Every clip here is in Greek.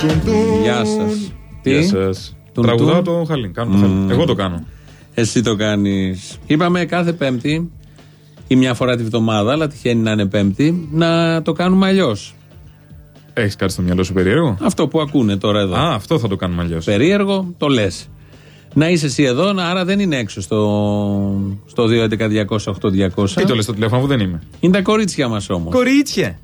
Γεια σας. Γεια σας. Τραγουδάω το Χαλίν. Εγώ το κάνω. Εσύ το κάνεις. Είπαμε κάθε Πέμπτη ή μια φορά τη βδομάδα, αλλά τυχαίνει να είναι Πέμπτη, να το κάνουμε αλλιώς. Έχεις κάτι στο μυαλό σου περίεργο? Αυτό που ακούνε τώρα εδώ. Α, αυτό θα το κάνουμε αλλιώς. Περίεργο, το λες. Να είσαι εσύ εδώ, άρα δεν είναι έξω στο 2.11.200.8.200. Τι το λες στο τηλέφωνο που δεν είμαι? Είναι τα κορίτσια μας όμως. Κορίτσια!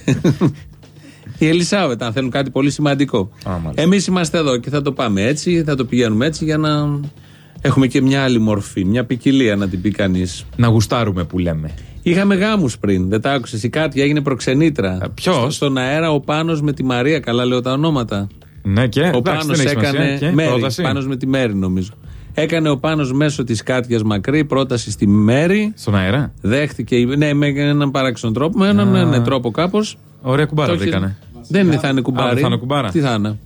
Η Ελισάβετ, αν θέλουν κάτι πολύ σημαντικό. Εμείς είμαστε εδώ και θα το πάμε έτσι, θα το πηγαίνουμε έτσι για να έχουμε και μια άλλη μορφή, μια ποικιλία να την πει κανείς. Να γουστάρουμε που λέμε. Είχαμε γάμους πριν, δεν τα άκουσες? Η Κάτια έγινε προξενήτρα. Ποιος? Στον αέρα ο Πάνος με τη Μαρία, καλά λέω τα ονόματα. Ναι, και ο Πάνος έκανε Μέρη, Πάνος με τη Μέρη νομίζω. Έκανε ο Πάνος μέσω της Κάτιας Μακρύ πρόταση στη Μέρη. Στον αέρα. Δέχτηκε, ναι, με έναν παράξενο τρόπο, με έναν τρόπο κάπως. Ωραία κουμπάρα βρήκανε. Δεν θα είναι κουμπάρι. Θα είναι κουμπάρα. Τι θα είναι?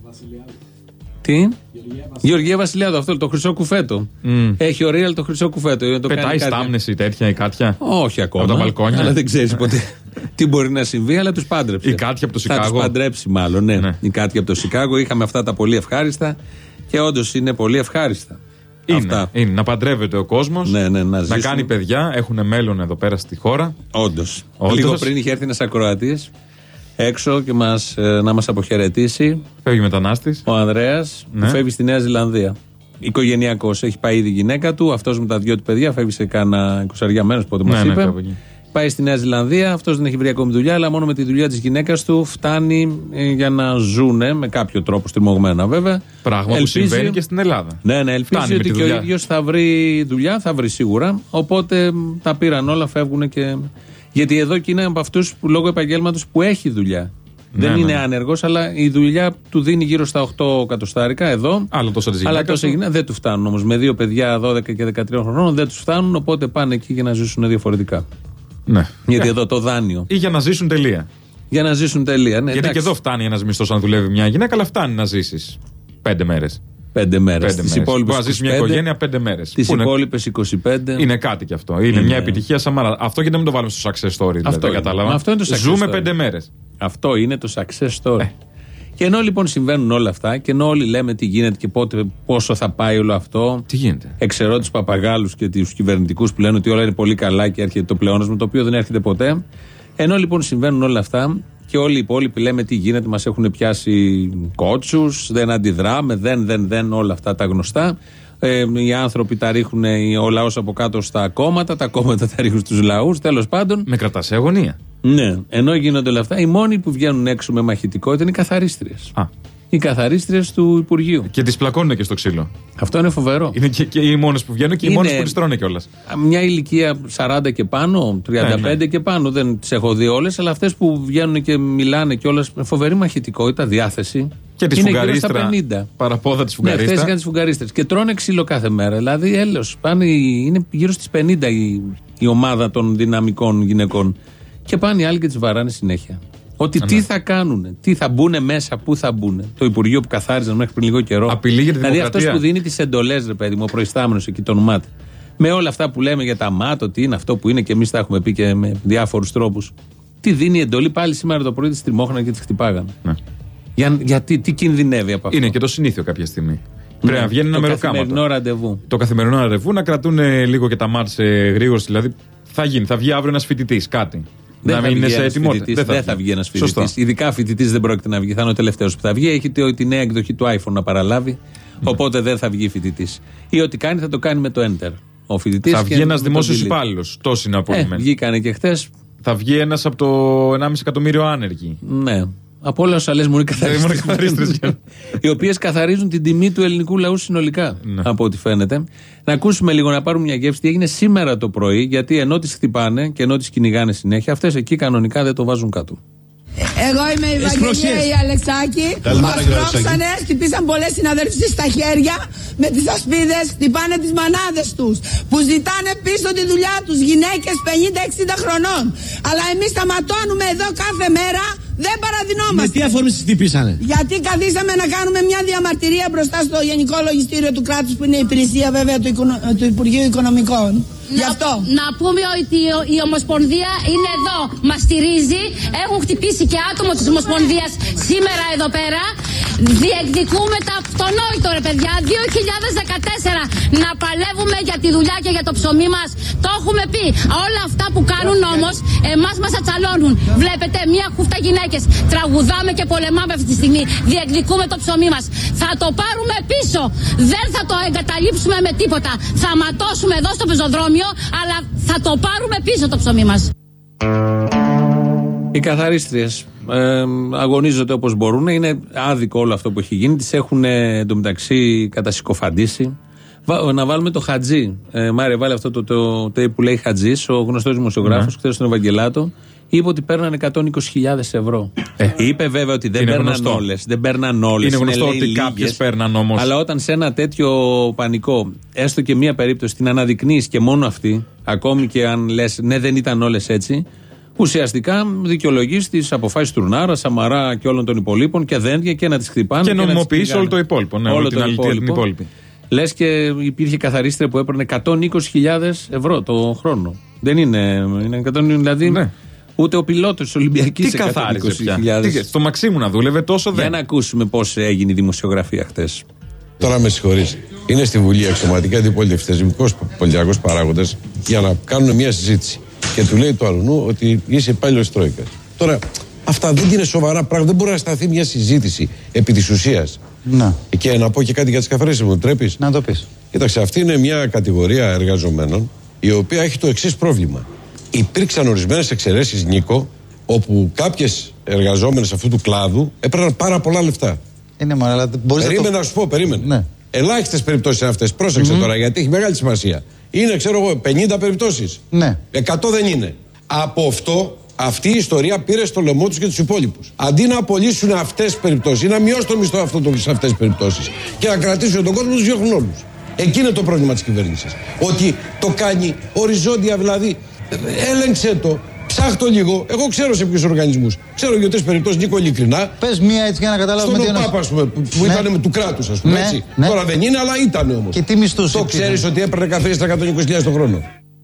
Τι? Γεωργία Βασιλιάδου, αυτό το χρυσό κουφέτο. Έχει ο Ρίαλ το χρυσό κουφέτο. Πετάει στάμνες ή τέτοια η Κάτια? Όχι ακόμα. Από τα μπαλκόνια. Αλλά δεν ξέρεις ποτέ τι μπορεί να συμβεί, αλλά τους πάντρεψε. Η Κάτια από το Σικάγο. Θα τους παντρέψει μάλλον, ναι. Η Κάτια από το Σικάγο. Είχαμε αυτά τα πολύ ευχάριστα και όντως είναι πολύ ευχάριστα. Είναι να παντρεύεται ο κόσμος, να κάνει παιδιά, έχουν μέλλον εδώ πέρα στη χώρα. Όντως. Λίγο πριν είχε έρθει ένας ακροατής έξω και να μας αποχαιρετήσει. Φεύγει μετανάστης. Ο Ανδρέας, που φεύγει στη Νέα Ζηλανδία. Οικογενειακός. Έχει πάει ήδη η γυναίκα του, αυτός με τα δυο του παιδιά, φεύγει σε κάνα 20 μέρες, πότε μας είπε. Πάει στη Νέα Ζηλανδία, αυτός δεν έχει βρει ακόμη δουλειά, αλλά μόνο με τη δουλειά της γυναίκας του φτάνει για να ζουνε με κάποιο τρόπο, στριμωγμένα βέβαια. Πράγμα που συμβαίνει και στην Ελλάδα. Ναι, ελπίζει ότι και ο ίδιος θα βρει δουλειά, θα βρει σίγουρα. Οπότε τα πήραν όλα, φεύγουν και. Γιατί εδώ και είναι από αυτούς που λόγω επαγγέλματος που έχει δουλειά. Δεν είναι άνεργος, αλλά η δουλειά του δίνει γύρω στα 8 εκατοστάρικα εδώ. Αλλά τόσο γυναίκα δεν του φτάνουν όμως. Με δύο παιδιά 12 και 13 χρονών δεν τους φτάνουν, οπότε πάνε εκεί για να ζήσουν διαφορετικά. Ναι. Γιατί εδώ το δάνειο. Ή για να ζήσουν τελεία. Για να ζήσουν τελεία, ναι. Γιατί και εδώ φτάνει ένας μισθός αν δουλεύει μια γυναίκα, αλλά φτάνει να ζήσεις 5 μέρες. 5 μέρες. Μπορεί να ζήσει μια οικογένεια 5 μέρες. Τις υπόλοιπες 25. Είναι κάτι κι αυτό. Είναι μια επιτυχία σαν μάρα. Αυτό και να μην το βάλουμε στο success story. Αυτό κατάλαβα. Αυτό είναι το success Ζούμε story. 5 μέρες. Αυτό είναι το success story. Και ενώ λοιπόν συμβαίνουν όλα αυτά και ενώ όλοι λέμε τι γίνεται και πόσο θα πάει όλο αυτό. Τι γίνεται? Εξαιρώ τους παπαγάλους και τους κυβερνητικούς που λένε ότι όλα είναι πολύ καλά και έρχεται το πλεόνασμα, το οποίο δεν έρχεται ποτέ. Ενώ λοιπόν συμβαίνουν όλα αυτά και όλοι οι υπόλοιποι λέμε τι γίνεται, μας έχουν πιάσει κότσους, δεν αντιδράμε, δεν, όλα αυτά τα γνωστά. Οι άνθρωποι τα ρίχνουν, ο λαός από κάτω στα κόμματα, τα κόμματα τα ρίχνουν στους λαούς, τέλος πάντων. Με κρατά σε αγωνία. Ναι, ενώ γίνονται όλα αυτά, οι μόνοι που βγαίνουν έξω με μαχητικότητα είναι οι καθαρίστριες. Οι καθαρίστριες του Υπουργείου. Και τις πλακώνουν και στο ξύλο. Αυτό είναι φοβερό. Είναι και οι μόνες που βγαίνουν και οι μόνες που τις τρώνε κιόλας. Μια ηλικία 40 και πάνω, 35 και πάνω, δεν τις έχω δει όλες, αλλά αυτές που βγαίνουν και μιλάνε κιόλας με φοβερή μαχητικότητα, διάθεση. Και τις φουγγαρίστρα. Παραπόδα τις φουγγαρίστρα. Ναι, αυτές τις φουγγαρίστρες. Και τρώνε ξύλο κάθε μέρα. Δηλαδή, έλεος. Είναι γύρω στις 50 η ομάδα των δυναμικών γυναικών. Και πάνε οι άλλοι και τις βαράνε συνέχεια. Ότι τι θα κάνουν, τι θα μπουν μέσα, πού θα μπουν. Το Υπουργείο που καθάριζαν μέχρι πριν λίγο καιρό. Απειλή για τη δηλαδή δημοκρατία. αυτός που δίνει τις εντολές, ρε παιδί μου, ο προϊστάμενος εκεί, τον ΜΑΤ. Με όλα αυτά που λέμε για τα ΜΑΤ, ότι είναι αυτό που είναι και εμείς τα έχουμε πει και με διάφορους τρόπους. Τι δίνει η εντολή, πάλι σήμερα το πρωί τις τριμώχναν και τις χτυπάγαν. Ναι. Γιατί, τι κινδυνεύει από αυτό? Είναι και το συνήθιο κάποια στιγμή. Πρέπει να βγαίνει ένα μεροκάματο. Το καθημερινό ραντεβού. Το καθημερινό ραντεβού, να κρατούν λίγο και τα ΜΑΤ σε γρήγορση. Δηλαδή θα βγει αύριο ένας φοιτητής, κάτι. Δεν θα βγει ένας φοιτητής. Ειδικά φοιτητής δεν πρόκειται να βγει. Θα είναι ο τελευταίος που θα βγει. Έχει τη νέα εκδοχή του iPhone να παραλάβει. Οπότε δεν θα βγει φοιτητής. Ή ό,τι κάνει θα το κάνει με το Enter. Ο φοιτητής θα βγει ένας δημόσιος υπάλληλος. Τόσοι είναι απολυμμένοι. Βγήκανε και χθες. Θα βγει ένας από το 1,5 εκατομμύριο άνεργοι. Ναι. Από όλα όσα λες μου είναι καθαρίστρες. Οι οποίες καθαρίζουν την τιμή του ελληνικού λαού συνολικά. Ναι. Από ό,τι φαίνεται. Να ακούσουμε λίγο, να πάρουμε μια γεύση τι έγινε σήμερα το πρωί. Γιατί ενώ τις χτυπάνε και ενώ τις κυνηγάνε συνέχεια, αυτές εκεί κανονικά δεν το βάζουν κάτω. Εγώ είμαι η Βαγγελία η Αλεξάκη. Μας πρόξανε, χτυπήσαν πολλές συναδέλφους στα χέρια με τις ασπίδες, χτυπάνε τις μανάδες τους που ζητάνε πίσω τη δουλειά τους, γυναίκες 50-60 χρονών. Αλλά εμείς σταματώνουμε εδώ κάθε μέρα, δεν παραδεινόμαστε. Με τι αφορμή σας χτυπήσανε? Γιατί καθίσαμε να κάνουμε μια διαμαρτυρία μπροστά στο Γενικό Λογιστήριο του κράτους, που είναι η υπηρεσία βέβαια του Υπουργείου Οικονομικών. Να πούμε ότι η Ομοσπονδία είναι εδώ, μας στηρίζει. Έχουν χτυπήσει και άτομο της Ομοσπονδίας σήμερα εδώ πέρα. Διεκδικούμε το αυτονόητο, ρε παιδιά. 2014 να παλεύουμε για τη δουλειά και για το ψωμί μας. Το έχουμε πει. Όλα αυτά που κάνουν όμως, εμάς μας ατσαλώνουν. Βλέπετε, μία χούφτα γυναίκες. Τραγουδάμε και πολεμάμε αυτή τη στιγμή. Διεκδικούμε το ψωμί μας. Θα το πάρουμε πίσω. Δεν θα το εγκαταλείψουμε με τίποτα. Θα ματώσουμε εδώ στο πεζοδρόμιο, αλλά θα το πάρουμε πίσω το ψωμί μας. Οι καθαρίστριες αγωνίζονται όπως μπορούν. Είναι άδικο όλο αυτό που έχει γίνει. Τις έχουν εντωμεταξύ κατασυκοφαντήσει. Να βάλουμε το Χατζή. Μάρια, βάλε αυτό το tape που λέει Χατζής, ο γνωστός δημοσιογράφος, χθες στον Ευαγγελάτο. Είπε ότι παίρνανε 120.000 ευρώ. Είπε βέβαια ότι δεν παίρναν όλες. Δεν παίρναν όλες. Είναι γνωστό ότι κάποιες παίρναν όμως. Αλλά όταν σε ένα τέτοιο πανικό, έστω και μία περίπτωση, την αναδεικνύεις και μόνο αυτή, ακόμη και αν λες ναι, δεν ήταν όλες έτσι, ουσιαστικά δικαιολογείς τις αποφάσεις του Τουρνάρα, Σαμαρά και όλων των υπολείπων και δένδια και να τις χτυπάνε. Και νομιμοποιείς όλο το υπόλοιπο. Ναι, όλη την υπόλοιπη. Λες και υπήρχε καθαρίστρια που έπαιρνε 120.000 ευρώ το χρόνο. Δεν είναι 120.000, δηλαδή. Ναι. Ούτε ο πιλότος της Ολυμπιακής. Τι καθάριζε πια. Στο Μαξίμουνα δούλευε τόσο δεν. Για να ακούσουμε πώς έγινε η δημοσιογραφία χτες. Τώρα με συγχωρείς. Είναι στη Βουλή αξιωματικά αντιπολιτευτισμικός πολιτιακός παράγοντας για να κάνουν μια συζήτηση. Και του λέει το αλλού ότι είσαι υπάλληλος Τρόικας. Τώρα, αυτά δεν είναι σοβαρά πράγματα. Δεν μπορεί να σταθεί μια συζήτηση επί της ουσίας. Να. Και να πω και κάτι για τις καθαρίστριες, μου τρέπεις. Να το πεις. Κοίταξε, αυτή είναι μια κατηγορία εργαζομένων η οποία έχει το εξής πρόβλημα. Υπήρξαν ορισμένες εξαιρέσεις, Νίκο, όπου κάποιες εργαζόμενες αυτού του κλάδου έπαιρναν πάρα πολλά λεφτά. Είναι μόνο, αλλά μπορείς περίμενε να σου πω, περίμενε. Ναι. Ελάχιστες περιπτώσεις είναι αυτές. Πρόσεξε τώρα, γιατί έχει μεγάλη σημασία. Είναι, ξέρω εγώ, 50 περιπτώσεις. Ναι. 100 δεν είναι. Από αυτό, αυτή η ιστορία πήρε στο λαιμό τους και τους υπόλοιπους. Αντί να απολύσουν αυτές τις περιπτώσεις ή να μειώσουν το μισθό σε αυτές τις περιπτώσεις και να κρατήσουν τον κόσμο, τους διώχνουν όλους. Εκεί είναι το πρόβλημα της κυβέρνησης. Ότι το κάνει οριζόντια, δηλαδή. Έλεγξε το, ψάχτω λίγο. Εγώ ξέρω σε ποιους οργανισμούς. Ξέρω για 2-3 περιπτώσεις, Νίκο, ειλικρινά. Πες μία έτσι για να καταλάβουμε. Στον ΟΠΑΠ, ας πούμε, που ήταν με του κράτους, ας πούμε. Ναι, έτσι. ναι. Τώρα δεν είναι, αλλά ήταν όμως. Και τι μισθούς. Το ξέρεις ότι έπαιρνε καθαρίστρια 120.000 το χρόνο.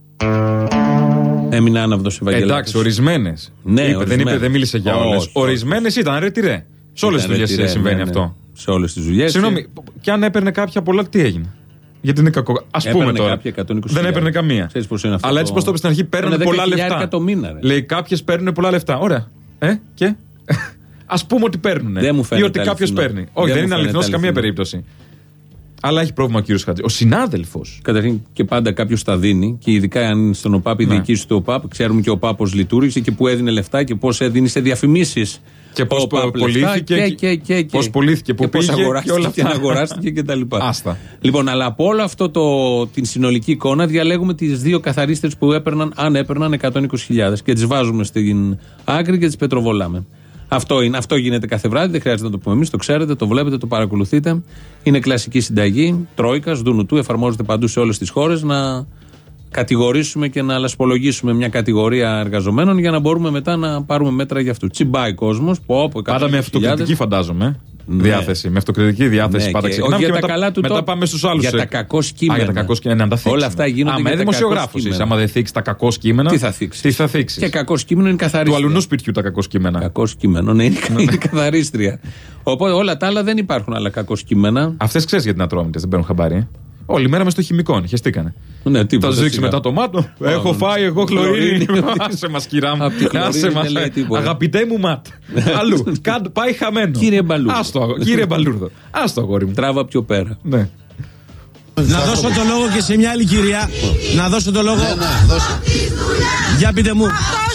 Έμεινε άναυδος Ευαγγελάτος. Εντάξει, ορισμένες. Ναι, δεν μίλησε για όλες. Ορισμένες ήταν ρε. Σε όλες τις δουλειές συμβαίνει αυτό. Σε όλες τις δουλειές. Συγγνώμη, και αν έπαιρνε κάποια πολλά, τι έγινε. Γιατί είναι κακό. Ας πούμε τώρα. Δεν έπαιρνε καμία. Αλλά έτσι πως το είπε στην αρχή, παίρνουν πολλά λεφτά. Λέει κάποιες παίρνουν πολλά λεφτά. Ωραία. Και. Ας πούμε ότι παίρνουν. Ή ότι κάποιος παίρνει. Όχι, δεν είναι αληθινό σε καμία περίπτωση. Αλλά έχει πρόβλημα ο κύριος Χατζη. Ο συνάδελφος. Καταρχήν και πάντα κάποιος τα δίνει. Και ειδικά αν στον ΟΠΑΠ η διοίκηση του ΟΠΑΠ, ξέρουμε και ο ΟΠΑΠ πώς λειτουργήσε και πού έδινε λεφτά και πώς έδινε σε διαφημίσεις. Και πώς πωλήθηκε. Πώς πωλήθηκε, πού πήγε. Και αγοράστηκε κτλ. Άστα. Λοιπόν, αλλά από όλο αυτό την συνολική εικόνα διαλέγουμε τις δύο καθαρίστρες που έπαιρναν, αν έπαιρναν 120.000 και τις βάζουμε στην άκρη και τις πετροβολάμε. Αυτό γίνεται κάθε βράδυ, δεν χρειάζεται να το πούμε εμείς, το ξέρετε, το βλέπετε, το παρακολουθείτε. Είναι κλασική συνταγή Τρόικας, Δουνουτού, εφαρμόζεται παντού σε όλες τις χώρες, να κατηγορήσουμε και να λασπολογήσουμε μια κατηγορία εργαζομένων για να μπορούμε μετά να πάρουμε μέτρα για αυτού. Τσιμπάει κόσμος, πάντα με αυτοκριτική φαντάζομαι. Ναι. Διάθεση, με αυτοκριτική διάθεση πάντα ξεκινάμε. Όχι για τα καλά του μετά πάμε στους άλλους. Για τα κακό κείμενα. Όλα αυτά γίνονται. Άμα είναι δημοσιογράφος είσαι, άμα δεν θίξει τα κακό κείμενα. Τι θα θίξει. Και κακό κείμενο είναι καθαρίστρια. Του αλουνού σπιτιού τα κακό κείμενα. Κακό κείμενο, ναι, είναι καθαρίστρια. Οπότε όλα τα άλλα δεν υπάρχουν άλλα κακό κείμενα. Αυτές ξέρεις γιατί είναι ατρόμητες, δεν παίρνουν χαμπάρι. Όλη μέρα μες στο χημικό, χεστήκανε. Ναι, θα σου δείξει μετά το μάτο. Έχω φάει εγώ χλωρίνη. Άσε μας, κυρά μου. Άσε μας. Αγαπητέ μου ματ. Αλλού. Πάει χαμένο. Κύριε Μπαλούρδο. Άστο, αγόρι μου. Τράβα πιο πέρα. Ναι. Να δώσω το λόγο και σε μια άλλη κυρία. Να δώσω το λόγο. Για πείτε μου.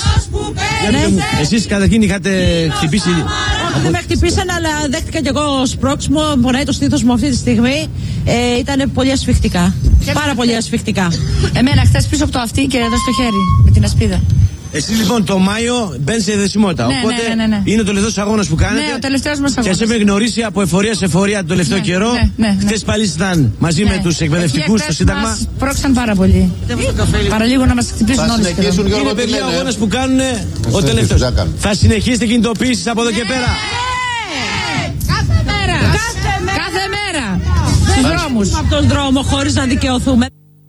Εσείς καταρχήν είχατε χτυπήσει. Δεν με χτυπήσαν, αλλά δέχτηκα κι εγώ σπρώξιμο. Πονάει το στήθος μου αυτή τη στιγμή. Ήταν πολύ ασφιχτικά. Πάρα πολύ ασφιχτικά. Εμένα χθες πίσω από το αυτί και εδώ στο χέρι με την ασπίδα. Εσύ λοιπόν το Μάιο μπαίνει σε δεσιμότητα. Ναι, οπότε ναι. είναι το τελευταίος αγώνας που κάνετε. Ναι, ο τελευταίος μας αγώνας. Και σε με γνωρίσει από εφορία σε εφορία τον τελευταίο καιρό. Χθες πάλι ήταν μαζί με τους εκπαιδευτικούς στο Σύνταγμα. Μας πρόξαν πάρα πολύ. Παραλίγο να μας χτυπήσουν όλοι. Είναι παιδιά αγώνας που κάνουν ο τελευταίος. Θα συνεχίσετε κινητοποιήσεις από εδώ και πέρα. Κάθε μέρα. Στους δρόμους. Από τον δρόμο χωρίς να δικαιωθούμε.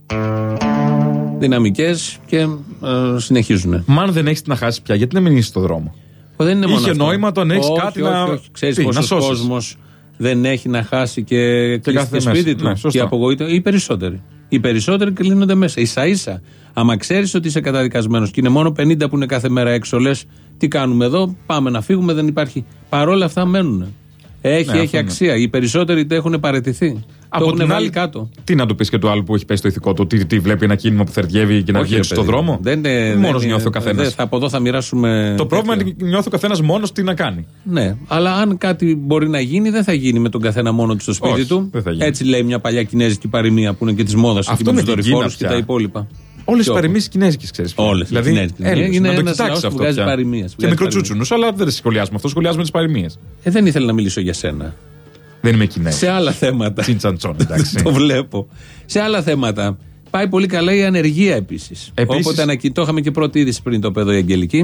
Δυναμικές και συνεχίζουν. Μα αν δεν έχεις να χάσεις πια, γιατί να μην είσαι στο δρόμο. Δεν είναι είχε νόημα το αν έχεις κάτι να. Ξέρεις πόσος κόσμος δεν έχει να χάσει και κλείσει σπίτι του. Και απογοήτευση. Οι περισσότεροι κλείνονται μέσα. Ίσα-ίσα. Άμα ξέρεις ότι είσαι καταδικασμένος και είναι μόνο 50 που είναι κάθε μέρα έξω, λες τι κάνουμε εδώ, πάμε να φύγουμε, δεν υπάρχει. Παρόλα αυτά μένουν. Έχει αξία. Οι περισσότεροι έχουν παραιτηθεί. Το έχουν βάλει κάτω. Τι να του πει και του άλλου που έχει πέσει το ηθικό του, τι βλέπει ένα κίνημα που θερδιεύει και να βγει στον δρόμο. Μόνος νιώθει ο καθένας. Από εδώ θα μοιράσουμε. Το πρόβλημα είναι ότι νιώθει ο καθένας μόνος τι να κάνει. Ναι, αλλά αν κάτι μπορεί να γίνει, δεν θα γίνει με τον καθένα μόνο του στο σπίτι του. Έτσι λέει μια παλιά κινέζικη παροιμία που είναι και τη μόδα εκεί με του δορυφόρους και τα υπόλοιπα. Όλες οι παροιμίες κινέζικες, ξέρεις. Όλες. Δηλαδή, είναι ένας λαός που βγάζει παροιμίες. Και μικροτσούτσουνους, αλλά δεν σχολιάζουμε αυτό, σχολιάζουμε τις παροιμίες. Δεν ήθελα να μιλήσω για σένα. Δεν είμαι Κινέζος. Σε άλλα θέματα. Τσιντσαντσόν, εντάξει. Το βλέπω. Σε άλλα θέματα. Πάει πολύ καλά η ανεργία επίσης. Όποτε το είχαμε και πρώτη είδηση πριν το παιδό η Αγγελική.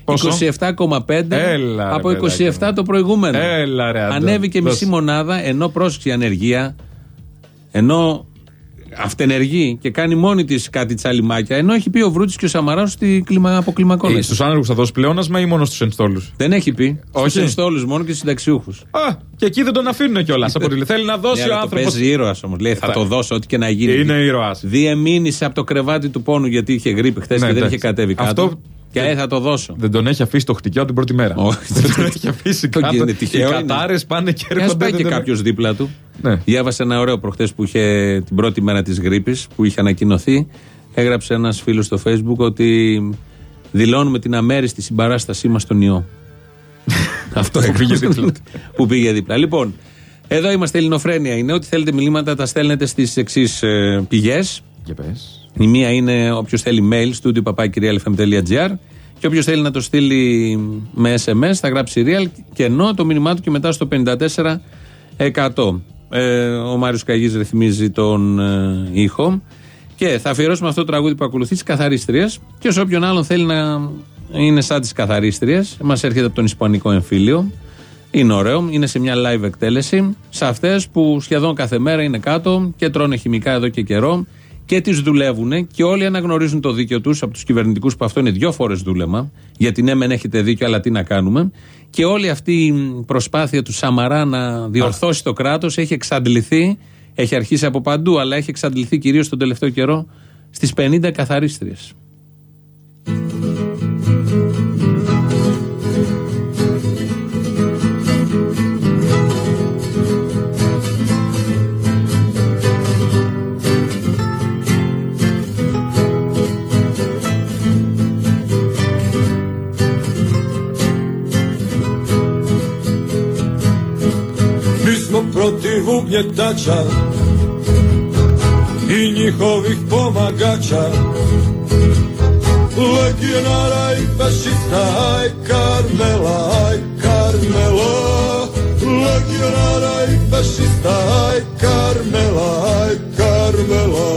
27,5 από 27 το προηγούμενο. Ανέβηκε μισή μονάδα, ενώ πρόσεξε η ανεργία, ενώ αυτενεργεί και κάνει μόνη της κάτι τσαλιμάκια, ενώ έχει πει ο Βρούτης και ο Σαμαράς ότι αποκλιμακώνεται. Στους άνεργους θα δώσει πλεόνασμα ή μόνο στους ενστόλους? Δεν έχει πει. Στους ενστόλους μόνο και στους συνταξιούχους. Και εκεί δεν τον αφήνουν κιόλας. Θέλει να δώσει ο άνθρωπος. Παίζει ήρωας όμως. Λέει θα το δώσω ό,τι και να γίνει. Είναι ήρωας. Διεμήνυσε από το κρεβάτι του πόνου γιατί είχε γρίπη χθες και δεν είχε κατέβει κάτω. Και θα το δώσω. Δεν τον έχει αφήσει το χτυκιό την πρώτη μέρα. Δεν τον έχει αφήσει κάτω. Οι κατάρες πάνε και έρχονται. Ας πάει και κάποιος δίπλα του. Διάβασε ένα ωραίο προχθές που είχε την πρώτη μέρα της γρίπης που είχε ανακοινωθεί. Έγραψε ένας φίλος στο Facebook ότι δηλώνουμε την αμέριστη συμπαράστασή μας στον ιό. Αυτό που πήγε δίπλα. Λοιπόν, εδώ είμαστε, Ελληνοφρένεια είναι. Ό,τι θέλετε μηνύματα τα στέλνετε στις εξής πηγές. Η μία είναι όποιος θέλει mail studio@realfm.gr και όποιος θέλει να το στείλει με SMS θα γράψει real και ενώ το μήνυμά του και μετά στο 54%. Ο Μάριος Καγής ρυθμίζει τον ήχο και θα αφιερώσουμε αυτό το τραγούδι που ακολουθεί στις καθαρίστριες και σε όποιον άλλον θέλει να είναι σαν τις καθαρίστριες. Μας έρχεται από τον Ισπανικό εμφύλιο. Είναι ωραίο, είναι σε μια live εκτέλεση σε αυτές που σχεδόν κάθε μέρα είναι κάτω και τρώνε χημικά εδώ και καιρό και τις δουλεύουν και όλοι αναγνωρίζουν το δίκαιο τους από τους κυβερνητικούς που αυτό είναι 2 φορές δούλεμα, γιατί ναι μεν έχετε δίκιο αλλά τι να κάνουμε, και όλη αυτή η προσπάθεια του Σαμαρά να διορθώσει το κράτος έχει εξαντληθεί, έχει αρχίσει από παντού αλλά έχει εξαντληθεί κυρίως τον τελευταίο καιρό στις 50 καθαρίστριες. Protiv ugnjetača i njihovih pomagača, legionara i fašista, aj Karmela, aj Karmelo, legionara i fašista, aj Karmela, aj Karmela.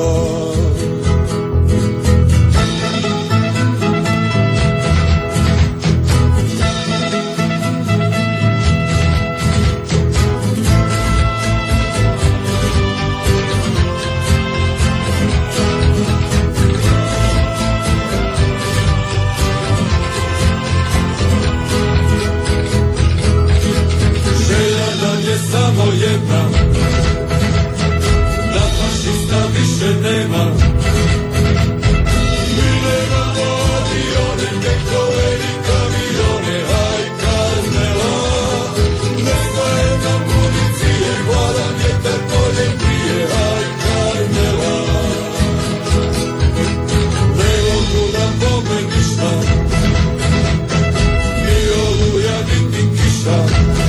Samo jedna, da fašista više nema. Mi nemamo avione, tenkove i kamione, aj Karmela. Nestaje nam municije, hladan vjetar poljem prije, aj Karmela. Ne mogu nam bome ništa, ni oluja, niti kiša.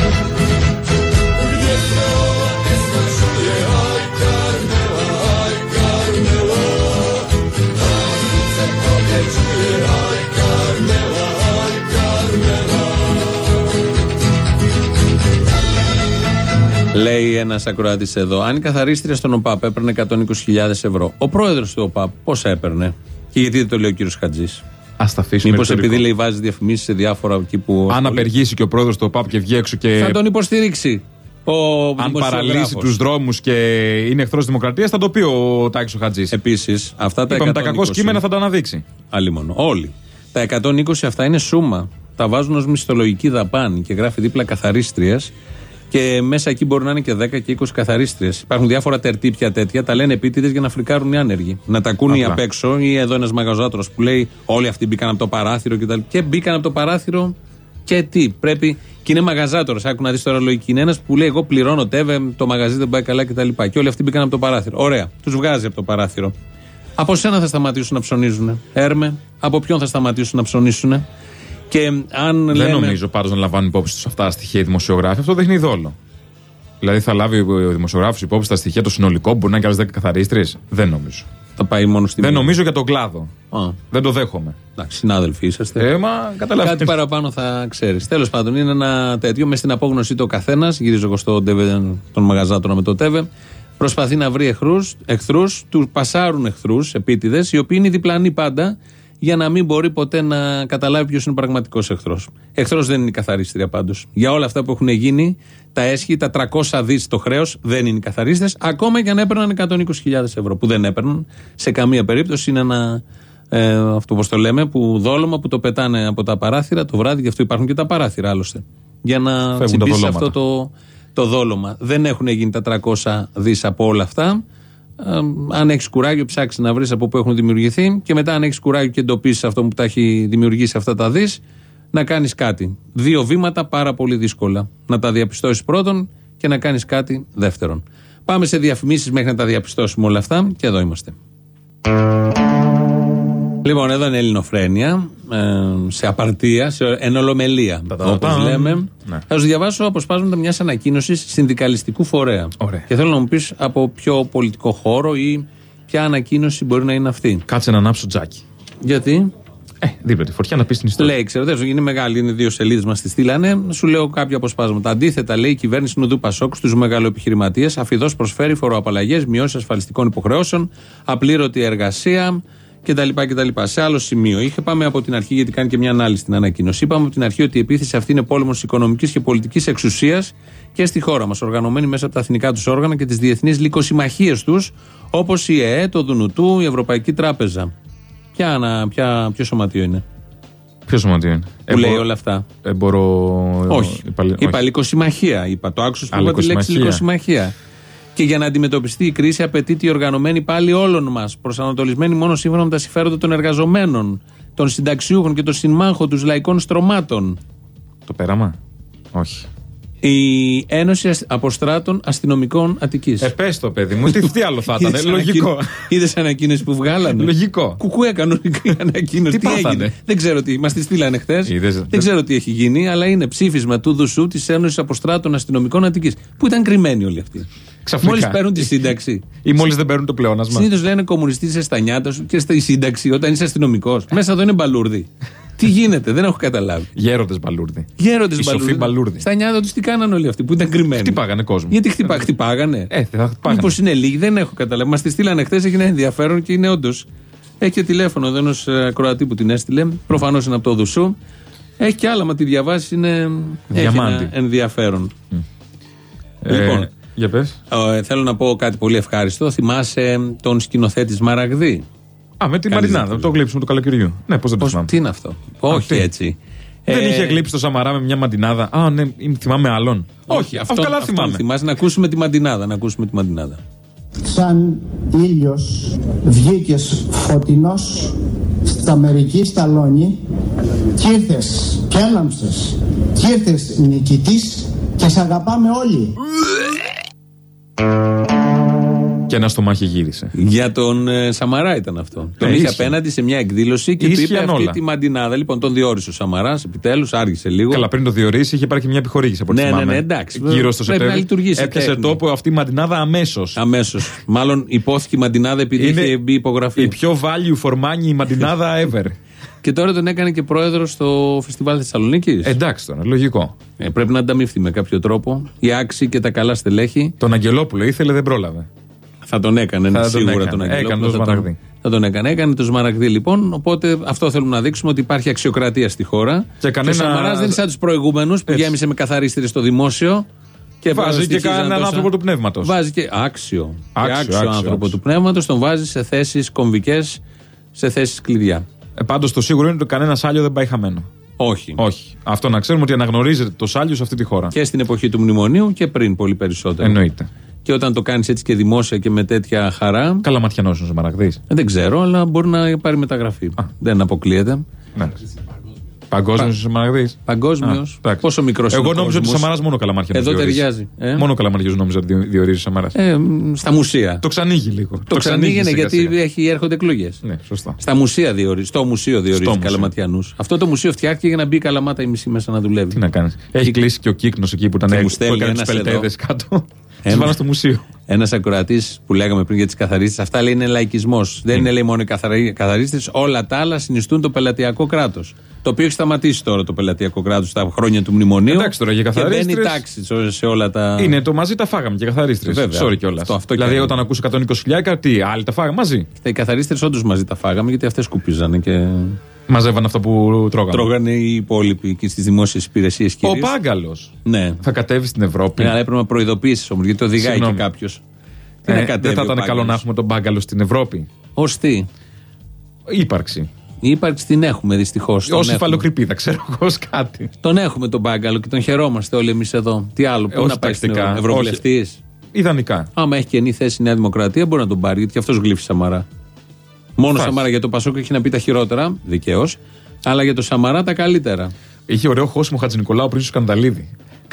Λέει ένας ακροατής εδώ, αν η καθαρίστρια στον ΟΠΑΠ έπαιρνε 120.000 ευρώ, ο πρόεδρος του ΟΠΑΠ πόσα έπαιρνε? Και γιατί δεν το λέει ο κύριος Χατζής? Ας τα αφήσουμε. Μήπως επειδή λέει βάζει διαφημίσεις σε διάφορα εκεί που. Αν απεργήσει και ο πρόεδρος του ΟΠΑΠ και βγει έξω και. Θα τον υποστηρίξει. Αν παραλύσει τους δρόμους και είναι εχθρός δημοκρατίας, θα το πει ο Τάκης ο Χατζής. Επίσης, αυτά τα 120. Τα κακό κείμενα θα τα αναδείξει. Αλλήμον. Όλοι. Τα 120 αυτά είναι σούμα. Τα βάζουν ως μισθολογική δαπάνη και γράφει δίπλα καθαρίστριας. Και μέσα εκεί μπορεί να είναι και 10 και 20 καθαρίστριες. Υπάρχουν διάφορα τερτύπια τέτοια, τα λένε επίτηδες για να φρικάρουν οι άνεργοι. Να τα ακούνε απ' έξω, ή εδώ ένας μαγαζάτορας που λέει: όλοι αυτοί μπήκαν από το παράθυρο κτλ. Και μπήκαν από το παράθυρο και τι. Πρέπει. Και είναι μαγαζάτορας. Άκου να δεις τώρα λογική. Είναι ένας που λέει: εγώ πληρώνω ΤΕΒΕ, το μαγαζί δεν πάει καλά κτλ. Και όλοι αυτοί μπήκαν από το παράθυρο. Ωραία. Τους βγάζει από το παράθυρο. Από σένα θα σταματήσουν να ψωνίζουν. Έρμε, από ποιον θα σταματήσουν να ψωνίσουν. Και αν δεν νομίζω πάντως να λαμβάνουν υπόψη τους αυτά τα στοιχεία οι δημοσιογράφοι. Αυτό δείχνει δόλο. Δηλαδή θα λάβει ο δημοσιογράφος υπόψη τα στοιχεία το συνολικό που μπορεί να είναι και άλλες 10 καθαρίστριες. Δεν νομίζω. Θα πάει μόνο στην. Δεν νομίζω για τον κλάδο. Δεν το δέχομαι. Εντάξει, συνάδελφοι είσαστε. Κάτι παραπάνω θα ξέρεις. Τέλος πάντων, είναι ένα τέτοιο. Μες στην απόγνωσή του ο καθένας. Γυρίζω εγώ στον μαγαζάτορα με το ΤΕΒΕ. Προσπαθεί να βρει εχθρούς. Του πασάρουν εχθρούς επίτηδες, οι οποίοι είναι διπλανοί πάντα, για να μην μπορεί ποτέ να καταλάβει ποιος είναι ο πραγματικός εχθρός. Εχθρός δεν είναι η καθαρίστρια πάντως. Για όλα αυτά που έχουν γίνει, τα έσχη, τα 300 δις το χρέος, δεν είναι οι καθαρίστες, ακόμα και αν έπαιρναν 120.000 ευρώ, που δεν έπαιρναν σε καμία περίπτωση. Είναι ένα, αυτό πώς το λέμε, δόλωμα που το πετάνε από τα παράθυρα το βράδυ, γι' αυτό υπάρχουν και τα παράθυρα άλλωστε. Για να τσιμπήσει αυτό το δόλωμα. Δεν έχουν γίνει τα 300 δις από όλα αυτά. Αν έχεις κουράγιο, ψάξεις να βρεις από πού έχουν δημιουργηθεί, και μετά, αν έχεις κουράγιο και εντοπίσεις αυτό που τα έχει δημιουργήσει αυτά τα δις, να κάνεις κάτι. 2 βήματα πάρα πολύ δύσκολα. Να τα διαπιστώσεις πρώτον και να κάνεις κάτι δεύτερον. Πάμε σε διαφημίσεις μέχρι να τα διαπιστώσουμε όλα αυτά, και εδώ είμαστε. Λοιπόν, εδώ είναι Ελληνοφρένεια, σε απαρτία, σε ενολομελία, όπως λέμε. Ναι. Θα σου διαβάσω αποσπάσματα μιας ανακοίνωσης συνδικαλιστικού φορέα. Ωραία. Και θέλω να μου πεις από ποιο πολιτικό χώρο ή ποια ανακοίνωση μπορεί να είναι αυτή. Κάτσε να ανάψω τζάκι. Γιατί? Δίπλα τη φωτιά να πεις την ιστορία. Λέει, ξέρω, είναι μεγάλη, είναι 2 σελίδες, μας τη στείλανε. Σου λέω κάποια αποσπάσματα. Αντίθετα, λέει η κυβέρνηση Νουδού Πασόκ στους μεγαλοεπιχειρηματίες αφιδώς προσφέρει φοροαπαλλαγές, μειώσεις ασφαλιστικών υποχρεώσεων, απλήρωτη εργασία κτλ. Σε άλλο σημείο, πάμε από την αρχή, γιατί κάνει και μια ανάλυση στην ανακοίνωση. Είπαμε από την αρχή ότι η επίθεση αυτή είναι πόλεμος οικονομικής και πολιτικής εξουσίας και στη χώρα μας, οργανωμένη μέσα από τα εθνικά τους όργανα και τις διεθνείς λυκοσυμμαχίες τους, όπως η ΕΕ, το ΔΝΤ, η Ευρωπαϊκή Τράπεζα. Ποιο σωματείο είναι? Ποιο σωματείο είναι? Που λέει όλα αυτά. Όχι. Είπα λυκοσυμμαχία. Είπα το άκουσες που είπα τη λέξη λυκοσυμμαχία. Και για να αντιμετωπιστεί η κρίση απαιτείται η οργανωμένη πάλι όλων μας, προσανατολισμένη μόνο σύμφωνα με τα συμφέροντα των εργαζομένων, των συνταξιούχων και των συμμάχων τους λαϊκών στρωμάτων. Το πέραμα? Όχι. Η Ένωση Αποστράτων Αστυνομικών Αττικής. Πες το, παιδί μου, τι άλλο θα ήταν. Λογικό. Είδες ανακοίνωση που βγάλανε? Λογικό. Κουκουέ κανονική ανακοίνωση. Τι έγινε? Δεν ξέρω τι. Μας τη στείλανε χθες. Δεν ξέρω τι έχει γίνει, αλλά είναι ψήφισμα του ΔΟΥΣΟΥ της Ένωσης Αποστράτων Αστυνομικών Αττικής. Πού ήταν κρυμμένοι όλοι αυτοί? Μόλις παίρνουν τη σύνταξη. Ή μόλις δεν παίρνουν το πλεόνασμα. Συνήθως λένε κομμουνιστής σε στα νιάτα σου και στη σύνταξη όταν είσαι αστυνομικός. Μέσα εδώ είναι μπαλούρδι. Τι γίνεται, δεν έχω καταλάβει. Γέροντες μπαλούρδι. Σοφοί μπαλούρδι. Στα νιάτα τους τι κάνανε όλοι αυτοί που ήταν κρυμμένοι? Χτυπάγανε κόσμο. Γιατί χτυπάγανε? Μήπως είναι λίγοι, δεν έχω καταλάβει. Μας τη στείλανε χθες, έγινε ενδιαφέρον και είναι όντως. Έχει και τηλέφωνο εδώ ενός Κροατή που την έστειλε. Προφανώς είναι από το ΔΟΥΣΟΥ. Έχει και άλλα, μα τη διαβάσει είναι ενδιαφέρον. Λοιπόν. Για πες. Θέλω να πω κάτι πολύ ευχάριστο. Θυμάσαι τον σκηνοθέτη Σμαραγδί? Με τη Μαρινάδα, το γλύψιμο του καλοκαιριού. Ναι, πώς δεν το θυμάμαι. Τι είναι αυτό? Όχι έτσι. Δεν είχε γλύψει το Σαμαρά με μια μαντινάδα? Ναι, θυμάμαι άλλον. Όχι, αυτό καλά θυμάμαι. Θυμάσαι να ακούσουμε τη μαντινάδα. Σαν ήλιος βγήκες φωτεινός στα μερική σταλόνι κι ήρθες κι έλαμψες κι ήρθες νικητής και σ' αγαπάμε όλοι. Και ένα στομάχι γύρισε. Για τον Σαμαρά ήταν αυτό. Τον είχε απέναντι σε μια εκδήλωση και του είπε αυτή τη μαντινάδα. Λοιπόν, τον διόρισε ο Σαμαράς, επιτέλους, άργησε λίγο. Καλά, πριν το διορίσει, είχε υπάρχει μια επιχορήγηση από ό,τι θυμάμαι. Ναι, εντάξει. Γύρω στο Σεπτέμβριο. Έπιασε τόπο αυτή η μαντινάδα αμέσως. Μάλλον υπόθηκε η μαντινάδα επειδή είχε μπει υπογραφή. Η πιο value for money η μαντινάδα ever. Και τώρα τον έκανε και πρόεδρο στο Φεστιβάλ Θεσσαλονίκης. Εντάξει τώρα, λογικό. Πρέπει να ανταμείφθει με κάποιο τρόπο. Οι άξιοι και τα καλά στελέχη. Τον Αγγελόπουλο ήθελε, δεν πρόλαβε. Θα τον έκανε σίγουρα τον Αγγελόπουλο. Θα τον έκανε. Έκανε το Σμαραγδί λοιπόν. Οπότε αυτό θέλουμε να δείξουμε, ότι υπάρχει αξιοκρατία στη χώρα. Και ο Σαμαράς δεν είναι σαν τους προηγούμενους που γέμισε με καθαρίστηρες στο δημόσιο. Και βάζει και κανέναν άνθρωπο του πνεύματος. Βάζει και άξιο άνθρωπο του πνεύματος. Τον βάζει σε θέσεις κομβικές, σε θέσεις κλειδιά. Πάντως το σίγουρο είναι ότι κανένας άλλο δεν πάει χαμένο. Όχι. Αυτό να ξέρουμε ότι αναγνωρίζεται το σάλιο σε αυτή τη χώρα. Και στην εποχή του μνημονίου και πριν πολύ περισσότερο. Εννοείται. Και όταν το κάνεις έτσι και δημόσια και με τέτοια χαρά. Καλαματιανός είναι ο Σμαραγδής. Δεν ξέρω, αλλά μπορεί να πάρει μεταγραφή. Δεν αποκλείεται. Ναι. Παγκόσμιος ο Σαμαραγδής. Παγκόσμιος. Πόσο μικρός είναι. Εγώ νόμιζα ότι ο Σαμαράς μόνο Καλαμάτιανος διορίζει. Εδώ ταιριάζει. Μόνο Καλαμάτιανος νόμιζα ότι διορίζει ο Σαμαράς. Στα μουσεία. Το ξανοίγει λίγο. Το ξανοίγει γιατί έρχονται εκλογές. Ναι, σωστά. Στα μουσεία διορίζει. Στο μουσείο διορίζει Καλαματιανούς. Αυτό το μουσείο φτιάχτηκε για να μπει η Καλαμάτα η μισή μέσα να δουλεύει. Τι να κάνεις. Έχει κλείσει και ο κύκνος εκεί που ήταν έκανε τους πελτέδες κάτω. Τις βάλα στο μουσείο. Ένας ακροατής που λέγαμε πριν για τις καθαρίστες, αυτά λέει είναι λαϊκισμός. Δεν είναι λέει μόνο οι καθαρίστες, όλα τα άλλα συνιστούν το πελατειακό κράτος. Το οποίο έχει σταματήσει τώρα το πελατειακό κράτος στα χρόνια του μνημονίου. Εντάξει τώρα για καθαρίστες. Και μπαίνει τάξη σε όλα τα. Είναι το μαζί τα φάγαμε και καθαρίστες. Sorry κιόλας. Δηλαδή όταν ακούς 120.000, τι άλλοι τα φάγαμε μαζί. Οι καθαρίστες όντως μαζί τα φάγαμε γιατί αυτές σκουπίζανε και. Μαζεύαν αυτό που τρώγανε. Τρώγανε οι υπόλοιποι και στις δημόσιες υπηρεσίες κυρίως. Ο Πάγκαλος. Ναι. Θα κατέβει στην Ευρώπη. Αλλά έπρεπε να προειδοποιήσεις όμως, γιατί οδηγάει και κάποιος. Δεν θα ήταν καλό να έχουμε τον Πάγκαλο στην Ευρώπη. Ως τι. Ύπαρξη. Η ύπαρξη την έχουμε δυστυχώς. Ως υφαλοκρηπίδα, ξέρω εγώ, ως κάτι. Τον έχουμε τον Πάγκαλο και τον χαιρόμαστε όλοι εμείς εδώ. Τι άλλο, πού να πάει στην Ευρωβουλευτής. Ιδανικά. Άμα έχει καινή θέση η Νέα Δημοκρατία, μπορεί να τον πάρει, γιατί αυτός γλύφει Σαμαρά. Μόνο Σαμαρά για το Πασόκ έχει να πει τα χειρότερα, δικαίως, αλλά για το Σαμαρά τα καλύτερα. Είχε ωραίο χώσιμο Χατζηνικολάου πριν στο Σκανδαλίδη.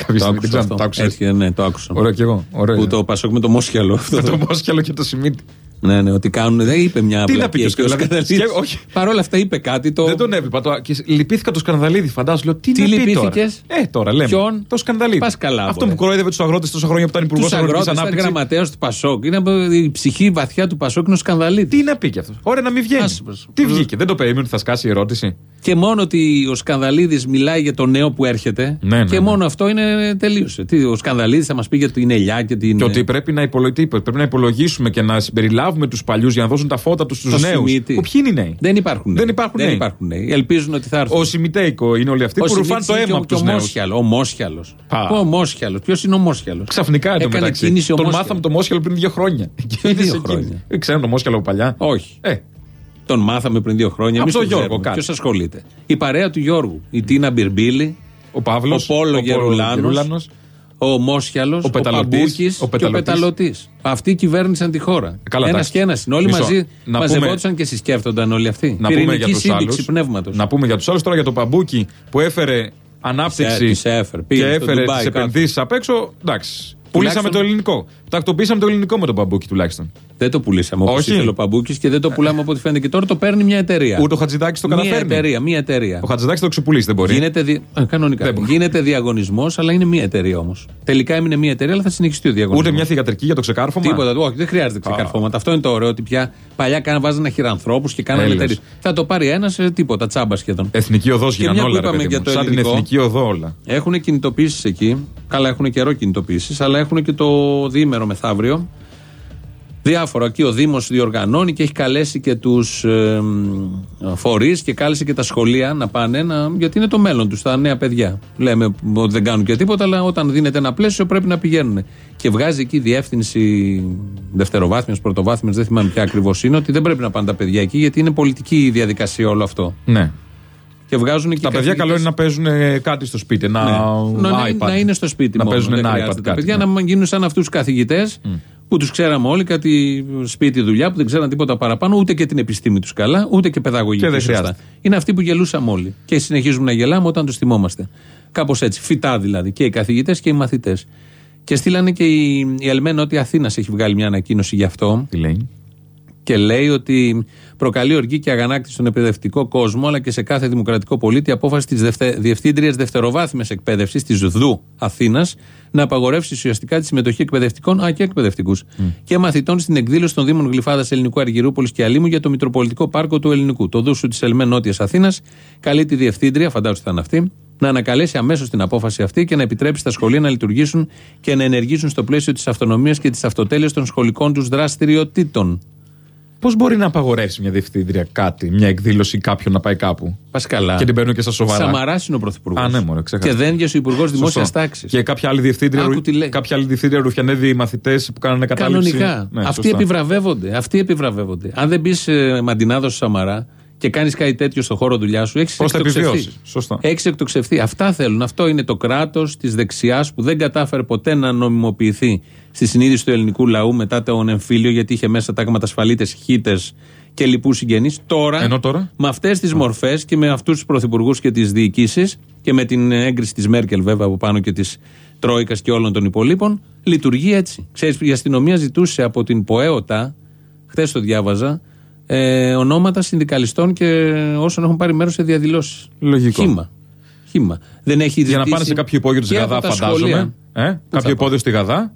Το άκουσα. Ωραίο κι εγώ. Που το Πασόκ με το Μόσχιαλο. Με το Μόσχιαλο και το Σιμίτι. Ναι, ότι κάνουν. Δεν είπε μια απλή. Όχι. Παρ' όλα αυτά είπε κάτι. Δεν τον έβλεπα. Λυπήθηκα το Σκανδαλίδη, φαντάζομαι. Τι λυπήθηκες. Τώρα λέμε. Ποιον? Το Σκανδαλίδη. Πας καλά. Αυτό που κοροϊδεύε τους αγρότες τόσα χρόνια που ήταν υπουργός αγροτικής ανάπτυξης. Ήταν γραμματέας του Πασόκ. Είναι η ψυχή βαθιά του Πασόκ, είναι ο Σκανδαλίδη. Τι να πει κι αυτό. Ωραία να μην βγαίνει. Τι βγήκε. Δεν το περίμενε ότι θα σκάσει η ερώτηση. Και μόνο ότι ο Σκανδαλίδης μιλάει για το νέο που έρχεται. Και μόνο αυτό είναι τελείωσε. Ο Σκανδαλίδης θα μας πει για την ελιά και την. Και ότι πρέπει να υπολογίσουμε και να συμπεριλάβουμε τους παλιούς για να δώσουν τα φώτα τους στους νέους. Ποιοι είναι οι νέοι. Δεν υπάρχουν νέοι. Ελπίζουν ότι θα έρθουν. Ο Σιμιτέικο είναι όλοι αυτοί που ρουφάνε το αίμα από τους νέους. Ο Μόσχιαλος. Ποιος είναι ο Μόσχιαλος. Ξαφνικά εντωμεταξύ. Τον μάθαμε το Μόσχιαλο πριν 2 χρόνια. Ξέρουν το Μόσχιαλο από παλιά. Όχι. Τον μάθαμε πριν 2 χρόνια. Από τον Γιώργο. Ποιος ασχολείται. Η παρέα του Γιώργου. Η Τίνα Μπιρμπίλη. Ο Παύλος. Ο Πόλο Γερουλάνος. Ο Μόσχιαλος. Ο Παμπούκης και ο Πεταλωτής. Αυτοί κυβέρνησαν τη χώρα. Ένας και ένας. Όλοι μαζί μαζευόντουσαν και συσκέφτονταν όλοι αυτοί. Πυρηνική σύνδεξη πνεύματος. Να πούμε για τους άλλους τώρα για το Παμπούκι που έφερε ανάπτυξη και έφερε τις επενδύσεις απ' έξω. Εντάξει. Πουλήσαμε το ελληνικό. Τακτοποίησαμε το ελληνικό με τον Παμπούκι τουλάχιστον. Δεν το πουλήσαμε όπως ήθελε ο Παμπούκης και δεν το πουλάμε από ό,τι φαίνεται και τώρα το παίρνει μια εταιρεία. Ούτε ο Χατζηδάκης το καταφέρνει. Μια εταιρεία. Ο Χατζηδάκης το ξεπουλήσει, δεν μπορεί. Κανονικά. Γίνεται διαγωνισμός, αλλά είναι μια εταιρεία όμως. Τελικά έμεινε μια εταιρεία, αλλά θα συνεχιστεί ο διαγωνισμός. Ούτε μια θηγατρική για το ξεκάρφωμα. Τίποτα. Όχι, δεν χρειάζεται ξεκάρφωματα. Αυτό είναι το ωραίο ότι πια παλιά βάζανε χειρανθρώπους και κάνανε εταιρείες. Θα το πάρει ένας τίποτα, τσάμπα σχεδόν. Εθνική οδός γίνανε όλα. Σαν την εθνική οδό όλα. Έχουν κινητοποιήσεις εκεί. Καλά, έχουν καιρό κινητοποιήσεις, αλλά έχουν και το διήμερο μεθαύριο. Διάφορα. Εκεί ο Δήμος διοργανώνει και έχει καλέσει και τους φορείς και κάλεσε και τα σχολεία να πάνε, γιατί είναι το μέλλον τους, τα νέα παιδιά. Λέμε ότι δεν κάνουν και τίποτα, αλλά όταν δίνεται ένα πλαίσιο πρέπει να πηγαίνουν. Και βγάζει εκεί διεύθυνση δευτεροβάθμιας, πρωτοβάθμιας, δεν θυμάμαι ποια ακριβώς είναι, ότι δεν πρέπει να πάνε τα παιδιά εκεί, γιατί είναι πολιτική η διαδικασία όλο αυτό. Ναι. Και βγάζουν και τα παιδιά καλό είναι να παίζουν κάτι στο σπίτι. Να είναι στο σπίτι να μόνο. Παίζουν ένα iPad. Τα παιδιά να γίνουν σαν αυτούς τους καθηγητές που τους ξέραμε όλοι, κάτι σπίτι δουλειά, που δεν ξέραν τίποτα παραπάνω, ούτε και την επιστήμη τους καλά, ούτε και παιδαγωγική σωστά. Είναι αυτοί που γελούσαμε όλοι. Και συνεχίζουμε να γελάμε όταν τους θυμόμαστε. Κάπως έτσι. Φυτά δηλαδή. Και οι καθηγητές και οι μαθητές. Και στείλανε και η ΕΛΜΕ Νότια Αθήνας έχει βγάλει μια ανακοίνωση γι' αυτό. Τι λέει? Και λέει ότι προκαλεί οργή και αγανάκτηση στον εκπαιδευτικό κόσμο, αλλά και σε κάθε δημοκρατικό πολίτη, η απόφαση της Διευθύντριας Δευτεροβάθμιας Εκπαίδευσης της ΔΔΟΥ Αθήνας να απαγορεύσει ουσιαστικά τη συμμετοχή εκπαιδευτικών και εκπαιδευτικούς και μαθητών στην εκδήλωση των Δήμων Γλυφάδας, Ελληνικού, Αργυρούπολης και Αλήμου για το Μητροπολιτικό Πάρκο του Ελληνικού. Το ΔΟΥΣΟΥ της ΕΛΜΕ Νότιας Αθήνας καλεί τη Διευθύντρια, φαντάζομαι θα είναι αυτή, να ανακαλέσει αμέσως την απόφαση αυτή και να επιτρέψει στα σχολεία να λειτουργήσουν και να ενεργήσουν στο πλαίσιο της αυτονομίας και της αυτοτέλειας των σχολικών τους δραστηριοτήτων. Πώς μπορεί να απαγορεύσει μια διευθύντρια κάτι, μια εκδήλωση κάποιον να πάει κάπου? Πας καλά. Και την παίρνουν και στα σοβαρά. Σαμαράς είναι ο πρωθυπουργός. Ναι, μωρέ, και Δένδιας ο υπουργός δημόσιας τάξης. Και κάποια άλλη διευθύντρια ρουφιανέδη μαθητές που κάνανε κατάληψη. Κανονικά. Ναι, αυτοί επιβραβεύονται. Αν δεν πεις Μαντινάδος Σαμαρά και κάνεις κάτι τέτοιο στο χώρο δουλειά σου, έχεις εκτοξευθεί. Αυτά θέλουν. Αυτό είναι το κράτος της δεξιάς που δεν κατάφερε ποτέ να νομιμοποιηθεί στη συνείδηση του ελληνικού λαού μετά τον εμφύλιο, γιατί είχε μέσα τάγματασφαλίτες, χίτες και λοιπούς συγγενείς. Τώρα, με αυτές τις μορφές και με αυτούς τους πρωθυπουργούς και τις διοικήσεις και με την έγκριση της Μέρκελ, βέβαια, από πάνω και της Τρόικας και όλων των υπολείπων, λειτουργεί έτσι. Ξέρεις, η αστυνομία ζητούσε από την ΠΟΕΟΤΑ, χθες το διάβαζα, ονόματα συνδικαλιστών και όσων έχουν πάρει μέρος σε διαδηλώσεις. Λογικό. Χύμα. Δεν έχει για να πάνε σε κάποιο υπόγειο της Γαδά, φαντάζομαι. Κάποιο υπόγειο στη Γαδά.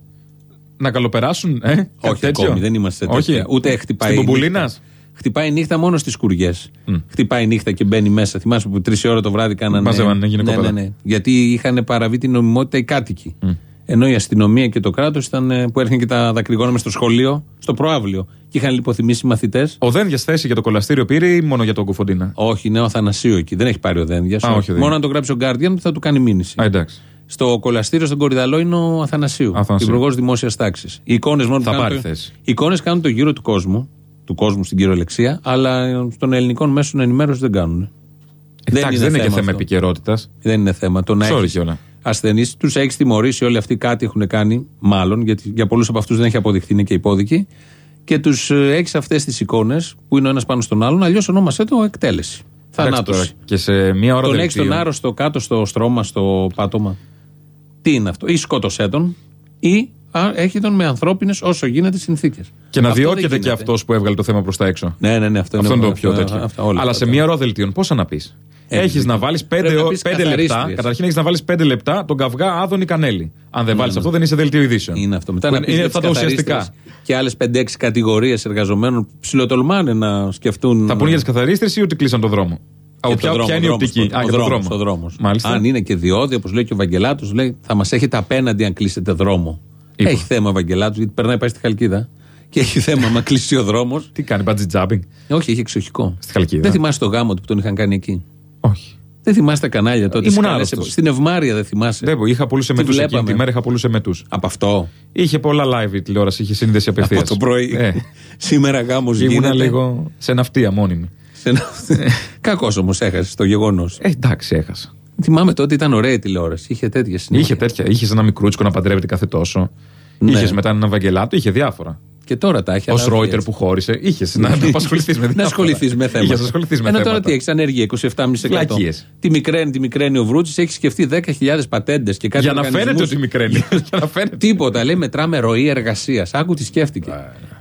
Να καλοπεράσουν, όχι ακόμη, δεν είμαστε τέτοια. Ούτε χτυπάει. Στην Μπουμπουλίνας. Χτυπάει νύχτα μόνο στις σκουριές. Χτυπάει νύχτα και μπαίνει μέσα. Θυμάσαι που 3 ώρα το βράδυ κάνανε. Μαζεύανε γυναικόπαιδα. Ναι. Γιατί είχαν παραβεί την νομιμότητα οι κάτοικοι. Ενώ η αστυνομία και το κράτος ήταν που έρχαν και τα δακρυγόνα μες στο σχολείο, στο προαύλιο. Και είχαν λιποθυμήσει μαθητές. Ο Δένδιας θέση για το κολαστήριο πήρε ή μόνο για τον Κουφοντίνα? Όχι, είναι ο Αθανασίου εκεί. Δεν έχει πάρει ο Δένδιας. Μόνο αν το γράψει ο Guardian θα του κάνει μήνυση. Εντάξει. Στο κολαστήριο στον Κορυδαλό είναι ο Αθανασίου. Υπουργός Δημόσιας Τάξης. Οι εικόνες μόνο κάνουν το γύρο του κόσμου στην κυριολεξία, αλλά των ελληνικών μέσων ενημέρωση δεν κάνουν. Εντάξει, δεν είναι και θέμα επικαιρότητας. Δεν είναι θέμα. Το να έχεις ασθενείς, τους έχεις τιμωρήσει, όλοι αυτοί κάτι έχουν κάνει, μάλλον, γιατί για πολλούς από αυτούς δεν έχει αποδειχθεί, είναι και υπόδικοι, και τους έχεις αυτές τις εικόνες που είναι ο ένας πάνω στον άλλον, αλλιώς ονόμασέ το εκτέλεση. Θανάτωση. Και σε μία ώρα τον έχεις τον άρρωστο κάτω στο στρώμα, στο πάτωμα. Τι είναι αυτό? Ή σκότωσέ τον, ή έχει τον με ανθρώπινες όσο γίνεται συνθήκες. Και να διώκεται και αυτός που έβγαλε το θέμα προς τα έξω. Ναι, αυτό είναι το πιο τέτοιο. Αλλά σε μία ώρα δελτίων, πόσα να πεις? Έχεις να βάλεις 5 λεπτά. Καταρχήν έχεις να βάλεις 5 λεπτά τον καυγά Άδωνη Κανέλη. Αν δεν βάλεις αυτό, δεν είσαι δελτίο ειδήσεων. Είναι αυτό. Μετά να πεις θα το ουσιαστικά. Και άλλες 5-6 κατηγορίες εργαζομένων που ψιλοτολμάνε να σκεφτούν. Θα πούνε για τις καθαρίστρες ή ότι κλείσαν τον δρόμο? Ποια είναι η οπτική? Ο δρόμος. Αν είναι και διόδια, όπως λέει και ο Βαγγελάτος, λέει θα μας έχετε απέναντι αν κλείσετε δρόμο. Έχει θέμα ο Βαγγελάτος, γιατί περνάει πάει στη Χαλκίδα. Και έχει θέμα, μα κλείσει ο δρόμος. Τι κάνει, bungee jumping? Όχι, έχει εξοχικό. Στη Χαλκίδα. Δεν θυμάσαι το γάμο του που τον είχαν κάνει εκεί? Όχι. Δεν θυμάσαι τα κανάλια τότε? Στην Ευμάρεια δεν θυμάσαι? Δεν είχα πολλούς εμετούς εκείνη τη μέρα, είχα πολλούς εμετούς. Από αυτό. Είχε πολλά live η τηλεόραση, είχε σύνδεση απευθείας. Από το πρωί. Σήμερα γάμος γίνεται. Ήμουνα λίγο σε ναυτία μόνιμη. Κακός όμως έχασε το γεγονός. Εντάξει, έχασα. Θυμάμαι τότε ήταν ωραία η τηλεόραση. Είχε τέτοια συνέχεια. Είχε ένα μικρούτσικο να παντρεύεται κάθε τόσο. Ναι. Είχε μετά έναν Βαγγελάτο, είχε διάφορα. Και τώρα τα έχει. Ο Ρόιτερ που χώρισε. Είχε να ασχοληθεί με να ασχοληθεί με θέματα. Ενώ τώρα τι έχει, ανεργία 27,5%. Τη μικραίνει ο Βρούτσης, έχει σκεφτεί 10.000 πατέντες και κάτι. Για να φαίνεται ότι μικραίνει. Τίποτα. Λέει μετράμε ροή εργασίας. Άκου τι σκέφτηκε.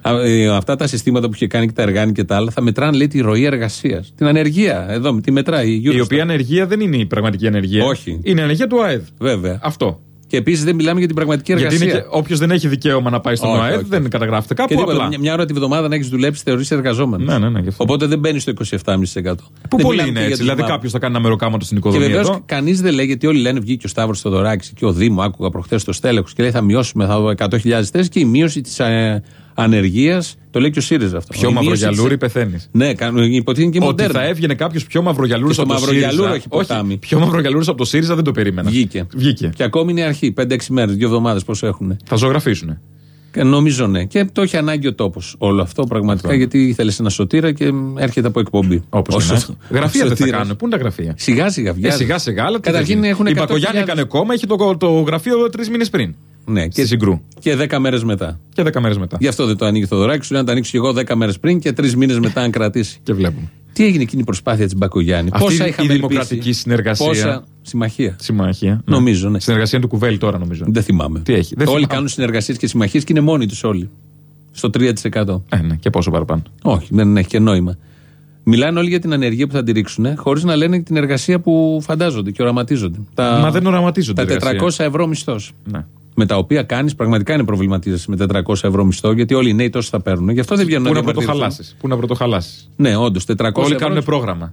Αυτά τα συστήματα που είχε κάνει και τα εργάνη και τα άλλα θα μετράνε, λέει, τη ροή εργασίας. Την ανεργία. Εδώ τη μετράει. Η οποία ανεργία δεν είναι η πραγματική ανεργία. Όχι. Είναι η ανεργία του ΑΕΔ. Βέβαια. Αυτό. Και επίσης δεν μιλάμε για την πραγματική εργασία. Γιατί όποιος δεν έχει δικαίωμα να πάει στον ΟΑΕΔ δεν καταγράφεται κάπου. Και απλά. Μια ώρα τη βδομάδα να έχεις δουλέψει, θεωρείς εργαζόμενος. Ναι, οπότε δεν μπαίνει στο 27,5%. Πού πολύ είναι έτσι. Δηλαδή κάποιος θα κάνει ένα μεροκάματο στην οικοδομή. Και βεβαίως κανείς δεν λέει, γιατί όλοι λένε, βγήκε ο Σταύρος Θεοδωράκης και ο Δήμο, άκουγα προχθές το στέλεχος και λέει θα μειώσουμε 100.000 θέσεις και η μείωση της ανεργίας. Το λέει και ο ΣΥΡΙΖΑ αυτό. Πιο μαυρογιαλούρι πεθαίνεις. Ναι, υποτίθεται και μοντέρνα. Ότι θα έβγαινε κάποιος πιο μαυρογιαλούρος από το ΣΥΡΙΖΑ. Όχι, πιο μαυρογιαλούρος από το ΣΥΡΙΖΑ δεν το περίμενα. Βγήκε. Και ακόμη είναι αρχή. 5-6 μέρες, 2 εβδομάδες πόσο έχουν. Θα ζωγραφίσουνε. Νομίζω ναι. Και το έχει ανάγκη ο τόπος όλο αυτό πραγματικά, γιατί ήθελε ένα σωτήρα και έρχεται από εκπομπή. Όπως γραφεία δεν θα κάνουν. Πού είναι τα γραφεία? Σιγά-σιγά βγάζει. Σιγά-σιγά. Καταρχήν έχουν η Μπακογιάννη έκανε κόμμα, είχε το γραφείο 3 μήνες πριν. Ναι, και 10 μέρες μετά. Γι' αυτό δεν το ανοίγει το Θεοδωράκη. Σου λέει να το ανοίξει και εγώ 10 μέρες πριν και 3 μήνες μετά, αν κρατήσει. Και βλέπουμε. Τι έγινε εκείνη η προσπάθεια της Μπακογιάννη? Πόσα είχαμε η δημοκρατική συνεργασία. Πόσα συμμαχία. Ναι. Νομίζω. Ναι. Συνεργασία του Κουβέλη τώρα νομίζω. Δεν θυμάμαι. Τι έχει? Όλοι κάνουν συνεργασίες και συμμαχίες και είναι μόνοι τους όλοι. Στο 3%. Ναι, και πόσο παραπάνω. Όχι, δεν έχει και νόημα. Μιλάνε όλοι για την ανεργία που θα τη ρίξουν, χωρίς να λένε την εργασία που φαντάζονται και οραματίζονται. Μα δεν οραματίζονται. Τα 400 ευρώ μισθός. Ναι. Με τα οποία κάνεις, πραγματικά είναι προβληματίζεσαι με 400 ευρώ μισθό, γιατί όλοι οι νέοι τόσο θα παίρνουν. Γι' αυτό δεν βγαίνουν. Πού να πρωτοχαλάσεις. Ναι, όντως. 400 όλοι κάνουν πρόγραμμα.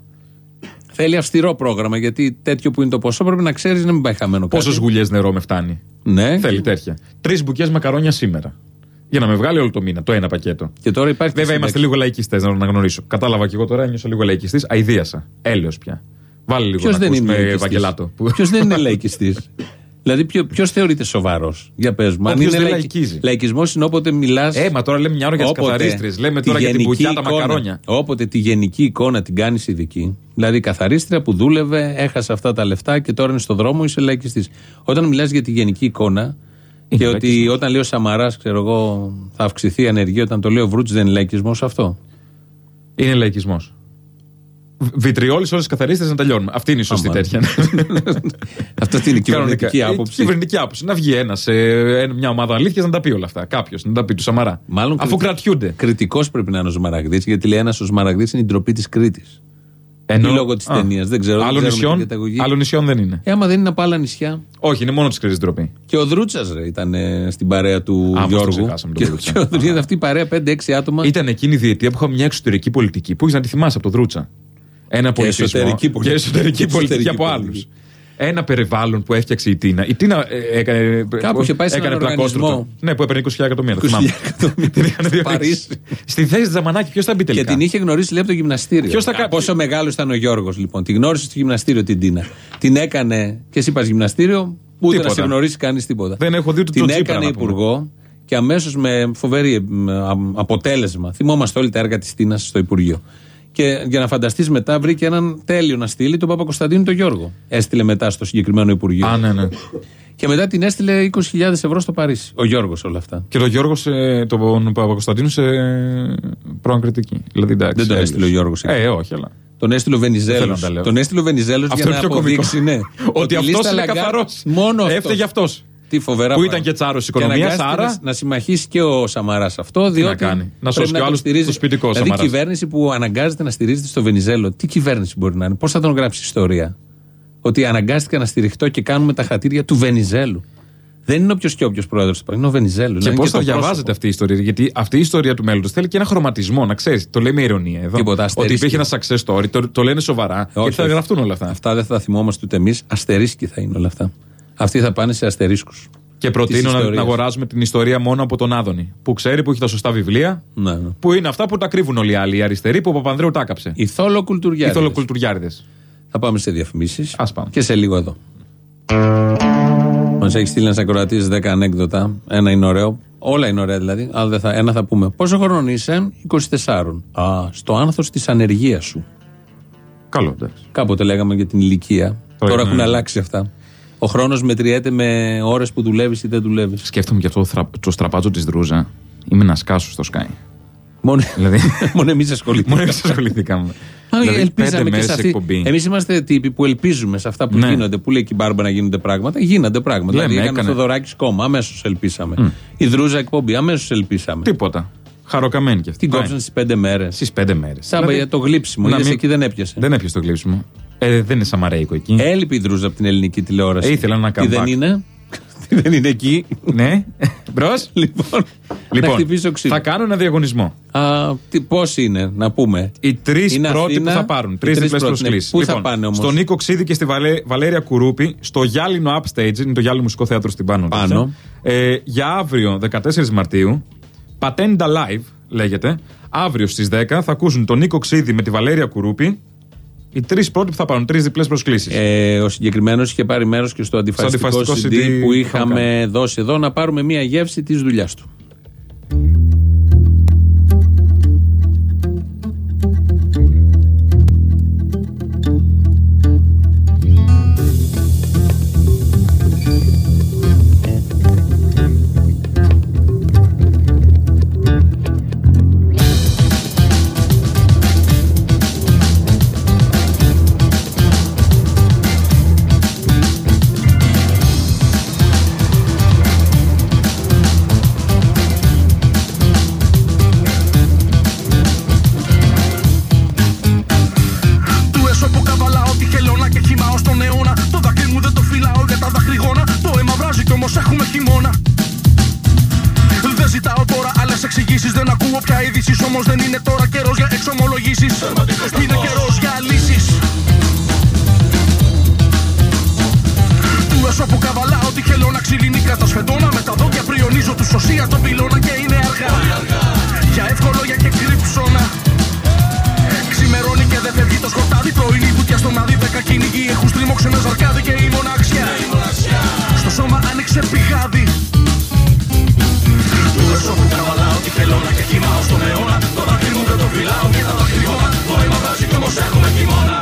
Θέλει αυστηρό πρόγραμμα, γιατί τέτοιο που είναι το ποσό πρέπει να ξέρεις να μην πάει χαμένο κάτι. Πόσες γουλιές νερό με φτάνει? Ναι. Θέλει τέτοια. 3 μπουκιές μακαρόνια σήμερα. Για να με βγάλει όλο το μήνα, το ένα πακέτο. Και τώρα υπάρχει. Βέβαια είμαστε λίγο λαϊκιστές, να γνωρίσω. Κατάλαβα και εγώ τώρα, ένιωσα λίγο λαϊκιστής. Αηδίασα. Έλεος πια. Βάλει λίγο να ακούς με Βαγγελάτο. Ποιος δεν είναι λαϊκιστής? Δηλαδή, ποιος θεωρείται σοβαρός? Για πες μου. Αν είναι λαϊκίζει. Λαϊκισμός είναι όποτε μιλάς. Μα τώρα λέμε μια ώρα για τις καθαρίστριες. Λέμε τώρα για την μπουκιά, τα μακαρόνια. Όποτε τη γενική εικόνα την κάνεις ειδική. Δηλαδή, η καθαρίστρια που δούλευε, έχασε αυτά τα λεφτά και τώρα είναι στο δρόμο, είσαι λαϊκιστής. Όταν μιλάς για τη γενική εικόνα και ότι όταν λέει ο Σαμαράς, ξέρω εγώ, θα αυξηθεί η ανεργία, όταν το λέει ο Βρούτσης, δεν είναι λαϊκισμός αυτό? Είναι λαϊκισμός. Βιτριόλης όλες τις καθαρίστες να τελειώνουμε. Αυτή είναι η σωστή τέτοια. Αυτή είναι η κυβερνητική άποψη. Κυβερνητική άποψη. Να βγει μια ομάδα αλήθειας να τα πει όλα αυτά. Κάποιος να τα πει του Σαμαρά. Μάλλον αφού κρατιούνται. Κριτικός πρέπει να είναι ο Σμαραγδίτης, γιατί λέει ένας ο Σμαραγδίτης είναι η ντροπή της Κρήτης. Ή λόγω της ταινίας. Δεν ξέρω. Άλλων νησιών δεν είναι. Άμα δεν είναι από άλλα νησιά. Όχι, είναι μόνο της Κρήτης ντροπή. Και ο Δρούτσας ήταν στην παρέα του Γιώργου. Και αυτή η παρέα 5-6 άτομα. Ήταν εκείνη η διετία που είχαμε μια εξωτερική πολιτική που είχε να τη θυμάσαι από το Δρούτσα. Ένα πολιτισμό και εσωτερική πολιτική από άλλους. Ένα περιβάλλον που έφτιαξε η Τίνα. Η Τίνα έκανε πλακόστρωτο. Ναι, που έπαιρνε 20.000 εκατομμύρια. Την είχαν διορίσει. Στη θέση της Δαμανάκη, ποιος θα μπει τελικά? Και την είχε γνωρίσει, λέει, από το γυμναστήριο. Πόσο μεγάλο ήταν ο Γιώργος, λοιπόν. Την γνώρισε στο γυμναστήριο την Τίνα. Την έκανε, και εσύ πας γυμναστήριο, ούτε να σε γνωρίσει κανείς τίποτα. Δεν έχω δει την έκανε υπουργό και αμέσως με φοβερή αποτέλεσμα. Θυμόμαστε όλοι τα έργα της Τίνας στο Υπουργείο. Και για να φανταστείς μετά, βρήκε έναν τέλειο να στείλει, τον Παπακοσταντίνου τον Γιώργο. Έστειλε μετά στο συγκεκριμένο Υπουργείο. Ναι. Και μετά την έστειλε 20.000 ευρώ στο Παρίσι. Ο Γιώργος όλα αυτά. Και τον Γιώργο, τον Παπακοσταντίνου σε πρώην κριτική. Δηλαδή, εντάξει, δεν τον έστειλε ο Γιώργος. Όχι, αλλά. Τον έστειλε ο Βενιζέλος. Τον έστειλε ο Βενιζέλος για να αποδείξει, ναι, ότι αυτός είναι καθαρός. Έφταιγε αυτός. Τι φοβερά που ήταν και τσάρος οικονομίας, άρα. Να συμμαχίσει και ο Σαμαράς αυτό, διότι. Να σώσει και ο άλλος το σπιτικό Σαμαράς. Δηλαδή, κυβέρνηση που αναγκάζεται να στηρίζεται στο Βενιζέλο, τι κυβέρνηση μπορεί να είναι? Πώς θα τον γράψει ιστορία? Ότι αναγκάστηκα να στηριχτώ και κάνουμε τα χατήρια του Βενιζέλου. Δεν είναι όποιος και όποιος πρόεδρος, είναι ο Βενιζέλου. Και πώς θα διαβάζετε αυτή η ιστορία? Γιατί αυτή η ιστορία του μέλλοντος θέλει και ένα χρωματισμό, να ξέρεις. Το λέει με ειρωνία εδώ. Τίποτα, ότι υπήρχε ένα success story, το λένε σοβαρά. Και θα γραφτούν όλα αυτά. Αυτά δεν θα θυμόμαστε ούτε εμείς. Αστερίσκοι θα είναι όλα αυτά. Αυτοί θα πάνε σε αστερίσκους. Και προτείνω να αγοράζουμε την ιστορία μόνο από τον Άδωνη. Που ξέρει, που έχει τα σωστά βιβλία. Ναι. Που είναι αυτά που τα κρύβουν όλοι οι άλλοι. Οι αριστεροί που ο Παπανδρέου τα άκαψε. Οι θολοκουλτουριάριδες. Θα πάμε σε διαφημίσεις. Ας πάμε. Και σε λίγο εδώ. Μας έχει στείλει ένας ακροατής 10 ανέκδοτα. Ένα είναι ωραίο. Όλα είναι ωραία δηλαδή. Αλλά ένα θα πούμε. Πόσο χρόνο είσαι? 24. Στο άνθος της ανεργίας σου. Καλό, εντάξει. Κάποτε λέγαμε για την ηλικία. Τώρα έχουν αλλάξει αυτά. Ο χρόνος μετριέται με ώρες που δουλεύεις ή δεν δουλεύεις. Σκέφτομαι και αυτό το στραπάτσο της Δρούζα. Είμαι να σκάσω στο Sky. Μόνο εμείς ασχοληθήκαμε. Δηλαδή, ελπίζαμε και σε αυτή. Εμείς είμαστε τύποι που ελπίζουμε σε αυτά που γίνονται. Που λέει και η Μπάρμπα να γίνονται πράγματα. Γίνονται πράγματα. Δηλαδή έκανε το Θοδωράκης κόμμα. Αμέσως ελπίσαμε. Η Δρούζα εκπομπή. Αμέσως ελπίσαμε. Τίποτα. Χαροκαμένη κι αυτή. Την κόψαν στις 5 μέρες. Στις 5 μέρες. Σαν για το γλύψιμο. Είδες εκεί δεν έπιασε. Δεν έπιασε το γλύψιμο. Δεν είναι σαμαρέικο εκεί. Έλειπε η Δρούζα από την ελληνική τηλεόραση. Ήθελα να κάνω. Τι δεν είναι? Τι δεν είναι εκεί? Ναι. Μπρος. Λοιπόν, θα κάνω ένα διαγωνισμό. Πώς είναι, να πούμε? Οι τρεις πρώτοι που θα πάρουν. Τρεις διπλές προσκλήσεις. Πού θα πάνε όμως? Στον Νίκο Ξίδη και στη Βαλέρια Κουρούπη, στο Γυάλινο Upstage, είναι το Γυάλινο Μουσικό Θέατρο στην Πάνω. Για αύριο 14 Μαρτίου, Πατέντα Live λέγεται. Αύριο στις 10 θα ακούσουν τον Νίκο Ξίδη με τη Βαλέρια Κουρούπη. Οι τρεις πρώτοι που θα πάρουν, τρεις διπλές προσκλήσεις. Ο συγκεκριμένος είχε πάρει μέρος και στο αντιφασιστικό CD που είχαμε δώσει εδώ, να πάρουμε μια γεύση της δουλειάς του. Στο ρίξε πηγάδι. Όσο που τραβαλάω τι θέλω να και κοιμάω στον αιώνα. Το δάκρυ μου δεν το φυλάω και τα δαχτυλώνα. Νόημα βράζει κι όμως έχουμε χειμώνα.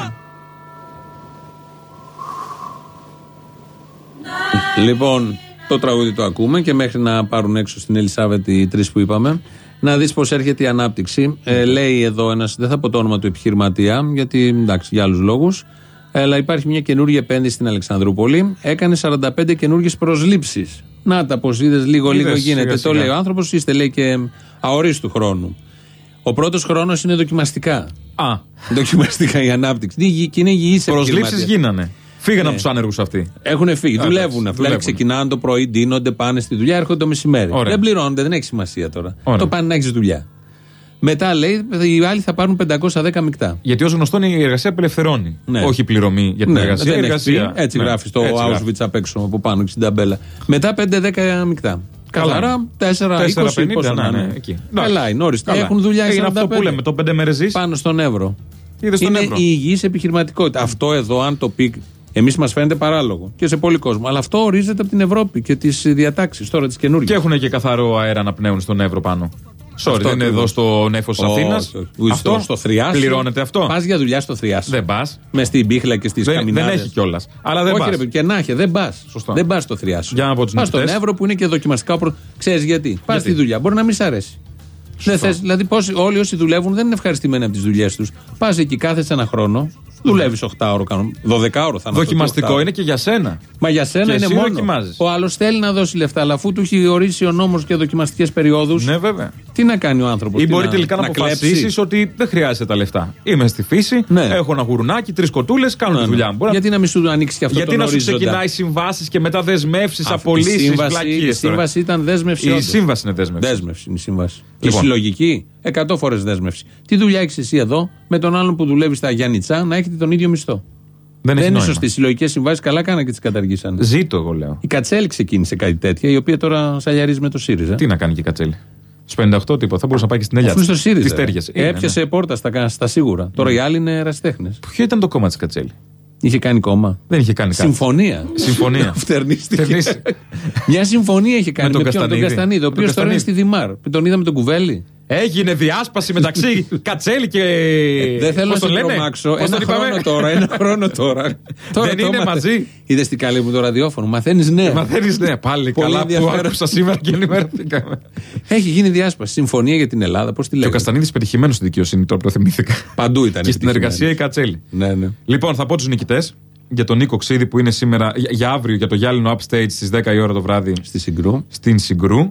Λοιπόν, το τραγούδι το ακούμε και μέχρι να πάρουν έξω στην Ελισάβετ οι τρεις που είπαμε, να δεις πώς έρχεται η ανάπτυξη. Λέει εδώ ένας, δεν θα πω το όνομα του επιχειρηματία, γιατί εντάξει, για άλλους λόγους, αλλά υπάρχει μια καινούργια επένδυση στην Αλεξανδρούπολη. Έκανε 45 καινούργιες προσλήψεις. Να τα πως είδες, λίγο γίνεται. Το λέει ο άνθρωπος, είστε λέει και αορίστου χρόνου. Ο πρώτος χρόνος είναι δοκιμαστικά. Δοκιμαστικά η ανάπτυξη. Και είναι υγιής προσλήψεις γίνανε. Φύγανε από τους άνεργους αυτοί. Έχουν φύγει, δουλεύουν. Δηλαδή ξεκινάνε το πρωί, ντύνονται, πάνε στη δουλειά, έρχονται το μεσημέρι. Ωραία. Δεν πληρώνονται, δεν έχει σημασία τώρα. Ωραία. Το πάνε να έχει δουλειά. Μετά λέει, οι άλλοι θα πάρουν 510 μεικτά. Γιατί ως γνωστόν η εργασία απελευθερώνει. Ναι. Όχι πληρωμή για την εργασία. Έτσι γράφει το Auschwitz απ' έξω από πάνω και στην ταμπέλα. Μετά 5-10 μεικτά. Καθαρά 4-20. Ναι. Καλά είναι, όριστα. Έχουν δουλειά οι 45. Αυτό που λέμε, το 5 μέρες ζεις. Πάνω στον Εύρο. Είναι η υγιής επιχειρηματικότητα. Αυτό εδώ, αν το πει. Εμείς μας φαίνεται παράλογο και σε πολύ κόσμο. Αλλά αυτό ορίζεται από την Ευρώπη και τις διατάξεις τώρα τις καινούργιες. Και έχουν και καθαρό αέρα να πνέουν στον Εύρο πάνω. Δεν είναι εδώ στο νέφος της Αθήνας. Αυτό στο Θριάσιο. Πληρώνεται αυτό. Πας για δουλειά στο Θριάσιο. Δεν πας. Μες στην Πίχλα και στις Καμινάδες. Δεν έχει κιόλας. Αλλά δεν πας. Όχι, και να έχει, δεν πας. Δεν πας στο Θριάσιο. Πας στον Εύρο που είναι και δοκιμαστικά. Ξέρεις γιατί. Πας στη δουλειά. Μπορεί να μην σ' αρέσει. Δεν θες, δηλαδή, όλοι όσοι δουλεύουν δεν είναι ευχαριστημένοι από τις δουλειές τους. Πας εκεί, κάθεσαι ένα χρόνο. Δουλεύεις 8 ώρο, 12 ώρο θα είναι. Δοκιμαστικό είναι και για σένα. Μα για σένα και είναι μόνο. Δοκιμάζεις. Ο άλλος θέλει να δώσει λεφτά, αλλά αφού του έχει ορίσει ο νόμος και δοκιμαστικές περιόδους. Ναι, βέβαια. Τι να κάνει ο άνθρωπος. Ή μπορεί τελικά να αποφασίσεις ότι δεν χρειάζεται τα λεφτά. Είμαι στη φύση, έχω ένα γουρνάκι, 3 κοτούλες, κάνω τη δουλειά μου. Γιατί να μην σου ανοίξει και αυτό το ορίζοντα. Γιατί να σου ξεκινάει συμβάσεις και μετά δεσμεύσεις, απολύσεις, πλακίες. Η σύμβαση ήταν δέσμευση. Η σύμβαση είναι δέσμευση. Δέσμευση είναι η σύμβαση. Η συλλογική, 100 φορές δέσμευση. Τι δουλειά έχεις εσύ εδώ με τον άλλον που δουλεύει στα Γιάννητσά να έχετε τον ίδιο μισθό. Δεν είναι σωστή. Οι συλλογικές συμβάσεις καλά κάνα και τις καταργήσανε. Ζήτω, εγώ λέω. Η Κατσέλη ξεκίνησε κάτι τέτοια, η οποία τώρα σαλιαρίζει με το ΣΥΡΙΖΑ. Τι να κάνει και η Κατσέλη. Στους 58 τίποτα, θα μπορούσε να πάει και στην Ελιά. Στο ΣΥΡΙΖΑ. Έπιασε πόρτα στα σίγουρα. Τώρα οι άλλοι είναι ερασιτέχνες. Ποιο ήταν το κόμμα της Κατσέλη. Είχε κάνει κόμμα. Δεν είχε κάνει κάτι. Συμφωνία. Φτερνίστηκε. Μια συμφωνία είχε κάνει με τον Καστανίδη, ο οποίος τώρα είναι στη Δημάρ. Τον είδαμε τον Κουβέλη. Έγινε διάσπαση μεταξύ Κατσέλη και. Δεν θέλω να σε τρομάξω. Ένα χρόνο τώρα. Δεν είναι μαζί. Είδες τι καλή μου το ραδιόφωνο. Μαθαίνεις νέα. Πάλι καλά που άκουσα σήμερα και ενημερωθήκαμε. Έχει γίνει διάσπαση. Συμφωνία για την Ελλάδα. Πώς τη λέει. Και ο Καστανίδης πετυχημένος στη δικαιοσύνη, τώρα το θυμήθηκα. Παντού ήταν. Και στην εργασία η Κατσέλη. Λοιπόν, θα πω τους νικητές. Για τον Νίκο Ξίδη που είναι σήμερα, για αύριο, για το γυάλινο upstage στις 10 η ώρα το βράδυ στην Συγκρού.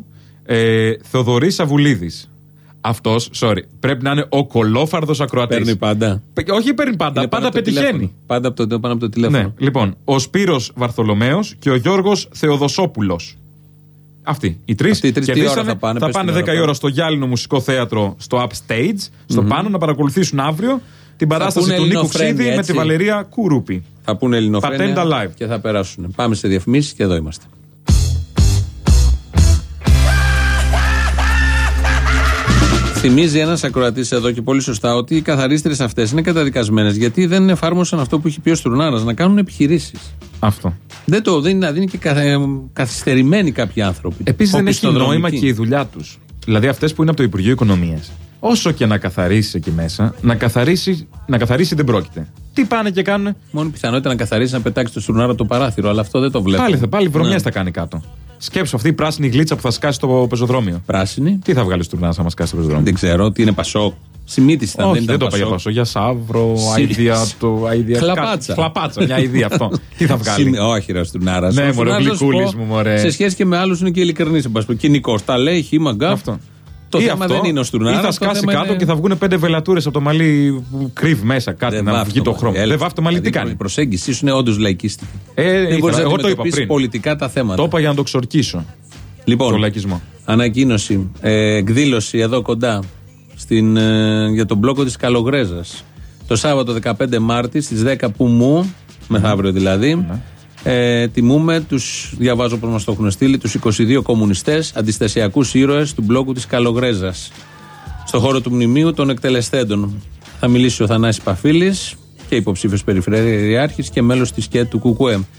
Θεοδωρής Αβουλίδης. Αυτός, πρέπει να είναι ο κολόφαρδος ακροατής. Παίρνει πάντα. Όχι, παίρνει πάντα. Πάντα πετυχαίνει. Πάντα πάνω από το τηλέφωνο. Ναι, λοιπόν, ο Σπύρος Βαρθολομέος και ο Γιώργος Θεοδοσόπουλος. Αυτοί οι τρεις θα πάνε 10 η ώρα στο Γυάλινο Μουσικό Θέατρο, στο upstage, στο πάνω, να παρακολουθήσουν αύριο την παράσταση του Νίκου Ξίδη με τη Βαλερία Κουρούπη. Θα πούνε ελληνοφρένεια Πατέντα live. Και θα περάσουν. Πάμε σε διαφημίσεις και εδώ είμαστε. Θυμίζει ένας ακροατής εδώ και πολύ σωστά ότι οι καθαρίστρες αυτές είναι καταδικασμένες γιατί δεν εφάρμοσαν αυτό που έχει πει ο Στουρνάρας, να κάνουν επιχειρήσεις. Αυτό. Δεν είναι και καθυστερημένοι κάποιοι άνθρωποι. Επίσης δεν έχει νόημα και η δουλειά τους. Δηλαδή αυτές που είναι από το Υπουργείο Οικονομίας. Όσο και να καθαρίσει εκεί μέσα, να καθαρίσει δεν πρόκειται. Τι πάνε και κάνουν. Μόνο πιθανότητα να καθαρίσει να πετάξει το Στουρνάρα από το παράθυρο, αλλά αυτό δεν το βλέπω. Πάλι βρωμιές θα κάνει κάτω. Σκέψου αυτή η πράσινη γλίτσα που θα σκάσει στο πεζοδρόμιο. Πράσινη. Τι θα βγάλει ο Στουρνάρας άμα σκάσει στο πεζοδρόμιο. Δεν ξέρω, τι είναι Πασόκ. Σημίτης ήταν. Όχι, δεν το είπα για Πασόκ. Για Σαύρο, αηδία. Χλαπάτσα. Μια αηδία αυτό. Τι θα βγάλει. Όχι, ρε Στουρνάρας. Ναι, μωρέ, γλυκούλης μου, μωρέ. Σε σχέση και με άλλους είναι και ειλικρινής. Κοινικός. Τα λέει, χήμα γκάφ. Το θέμα δεν είναι ο Στουρνάρας. Ή θα σκάσει κάτω και θα βγουν 5 βελατούρες από το μαλλί που κρύβει μέσα κάτι να βγει το χρώμα. Δεν βάφει το μαλλί, τι κάνει. Η προσέγγιση σου είναι όντως λαϊκίστικη. Δεν μπορείς να αντιμετωπίσεις πολιτικά τα θέματα. Το είπα για να το ξορκίσω. Λοιπόν, το λαϊκισμό. Ανακοίνωση, εκδήλωση εδώ κοντά για τον μπλόκο της Καλογρέζας. Το Σάββατο 15 Μάρτη στις 10 που μου, μεθαύριο δηλαδή. Τιμούμε τους, διαβάζω πως μας το έχουν στείλει, τους 22 κομμουνιστές αντιστασιακούς ήρωες του μπλόκου της Καλογρέζας στο χώρο του μνημείου των εκτελεστέντων. Θα μιλήσει ο Θανάσης Παφίλης και υποψήφιος περιφερειάρχης και μέλος της ΚΕ του ΚΚΕ.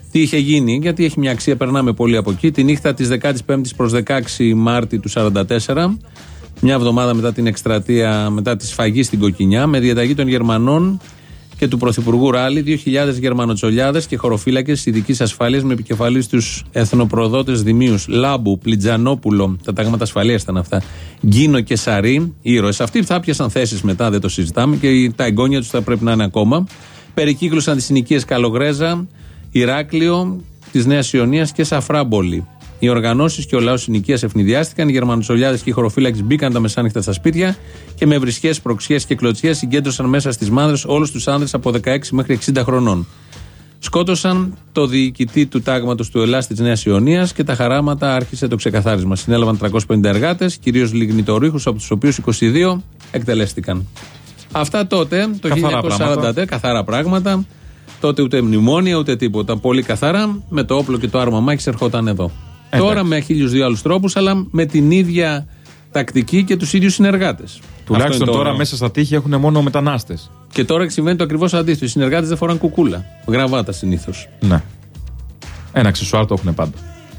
τι είχε γίνει, γιατί έχει μια αξία, περνάμε πολύ από εκεί. Τη νύχτα της 15ης προς 16 Μάρτη του 1944, μια εβδομάδα μετά την εκστρατεία, μετά τη σφαγή στην Κοκκινιά, με διαταγή των Γερμανών και του Πρωθυπουργού Ράλη, 2.000 Γερμανοτσολιάδες και χωροφύλακες ειδικής ασφάλειας με επικεφαλής τους εθνοπροδότες Δημίους Λάμπου, Πλιτζανόπουλο, τα τάγματα ασφαλείας ήταν αυτά, Γκίνο και Σαρή, ήρωες. Αυτοί θα πιάσαν θέσεις μετά, δεν το συζητάμε, και τα εγγόνια τους θα πρέπει να είναι ακόμα. Περικύκλωσαν τις συνοικίες Καλογρέζα, Ηράκλειο, της Νέας Ιωνίας και Σαφράμπολη. Οι οργανώσεις και ο λαός συνοικίας ευνηδιάστηκαν, οι Γερμανοτσολιάδες και οι χωροφύλακες μπήκαν τα μεσάνυχτα στα σπίτια και με βρισχές, προξιές και κλωτσιές συγκέντρωσαν μέσα στις μάνδρες όλους τους άνδρες από 16 μέχρι 60 χρονών. Σκότωσαν το διοικητή του τάγματος του Ελλάς της Νέας Ιωνίας και τα χαράματα άρχισε το ξεκαθάρισμα. Συνέλαβαν 350 εργάτες, κυρίως λιγνητορύχους, από τους οποίους 22 εκτελέστηκαν. Αυτά τότε, το 1940, καθαρά πράγματα. Τότε ούτε μνημόνια ούτε τίποτα. Πολύ καθαρά, με το όπλο και το άρμα μάχης ερχόταν εδώ. Τώρα με 1002 άλλους τρόπους, αλλά με την ίδια τακτική και τους ίδιους συνεργάτες. Τουλάχιστον τώρα μέσα στα τείχη έχουν μόνο μετανάστες. Και τώρα συμβαίνει το ακριβώς αντίθετο. Οι συνεργάτες δεν φοράνε κουκούλα. Γραβάτα συνήθως. Ναι. Ένα αξεσουάρ το έχουν πάντα.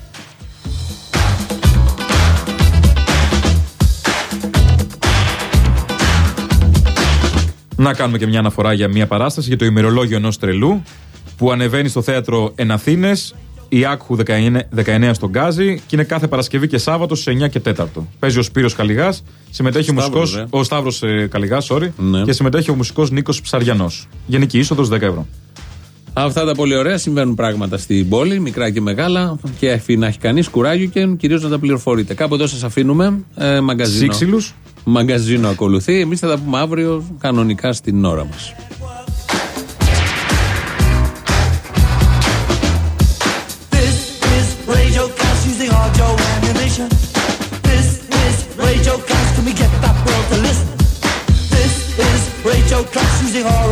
Να κάνουμε και μια αναφορά για μια παράσταση για το ημερολόγιο ενός τρελού που ανεβαίνει στο θέατρο Εν Αθήνες, η Άκχου 19 στον Γκάζι, και είναι κάθε Παρασκευή και Σάββατο στις 9 και 4. Παίζει ο Σπύρος Καλιγάς, συμμετέχει ο Σταύρος Καλιγάς, ναι. Και συμμετέχει ο μουσικός Νίκος Ψαριανός. Γενική είσοδος 10 ευρώ. Αυτά τα πολύ ωραία, συμβαίνουν πράγματα στην πόλη, μικρά και μεγάλα, και αφήνει να έχει κανείς κουράγιο και κυρίως να τα πληροφορείτε. Κάπου εδώ σας αφήνουμε. Μαγκαζίνο. Σύξυλους. Μαγκαζίνο ακολουθεί. Εμείς θα τα πούμε αύριο κανονικά στην ώρα μας. Using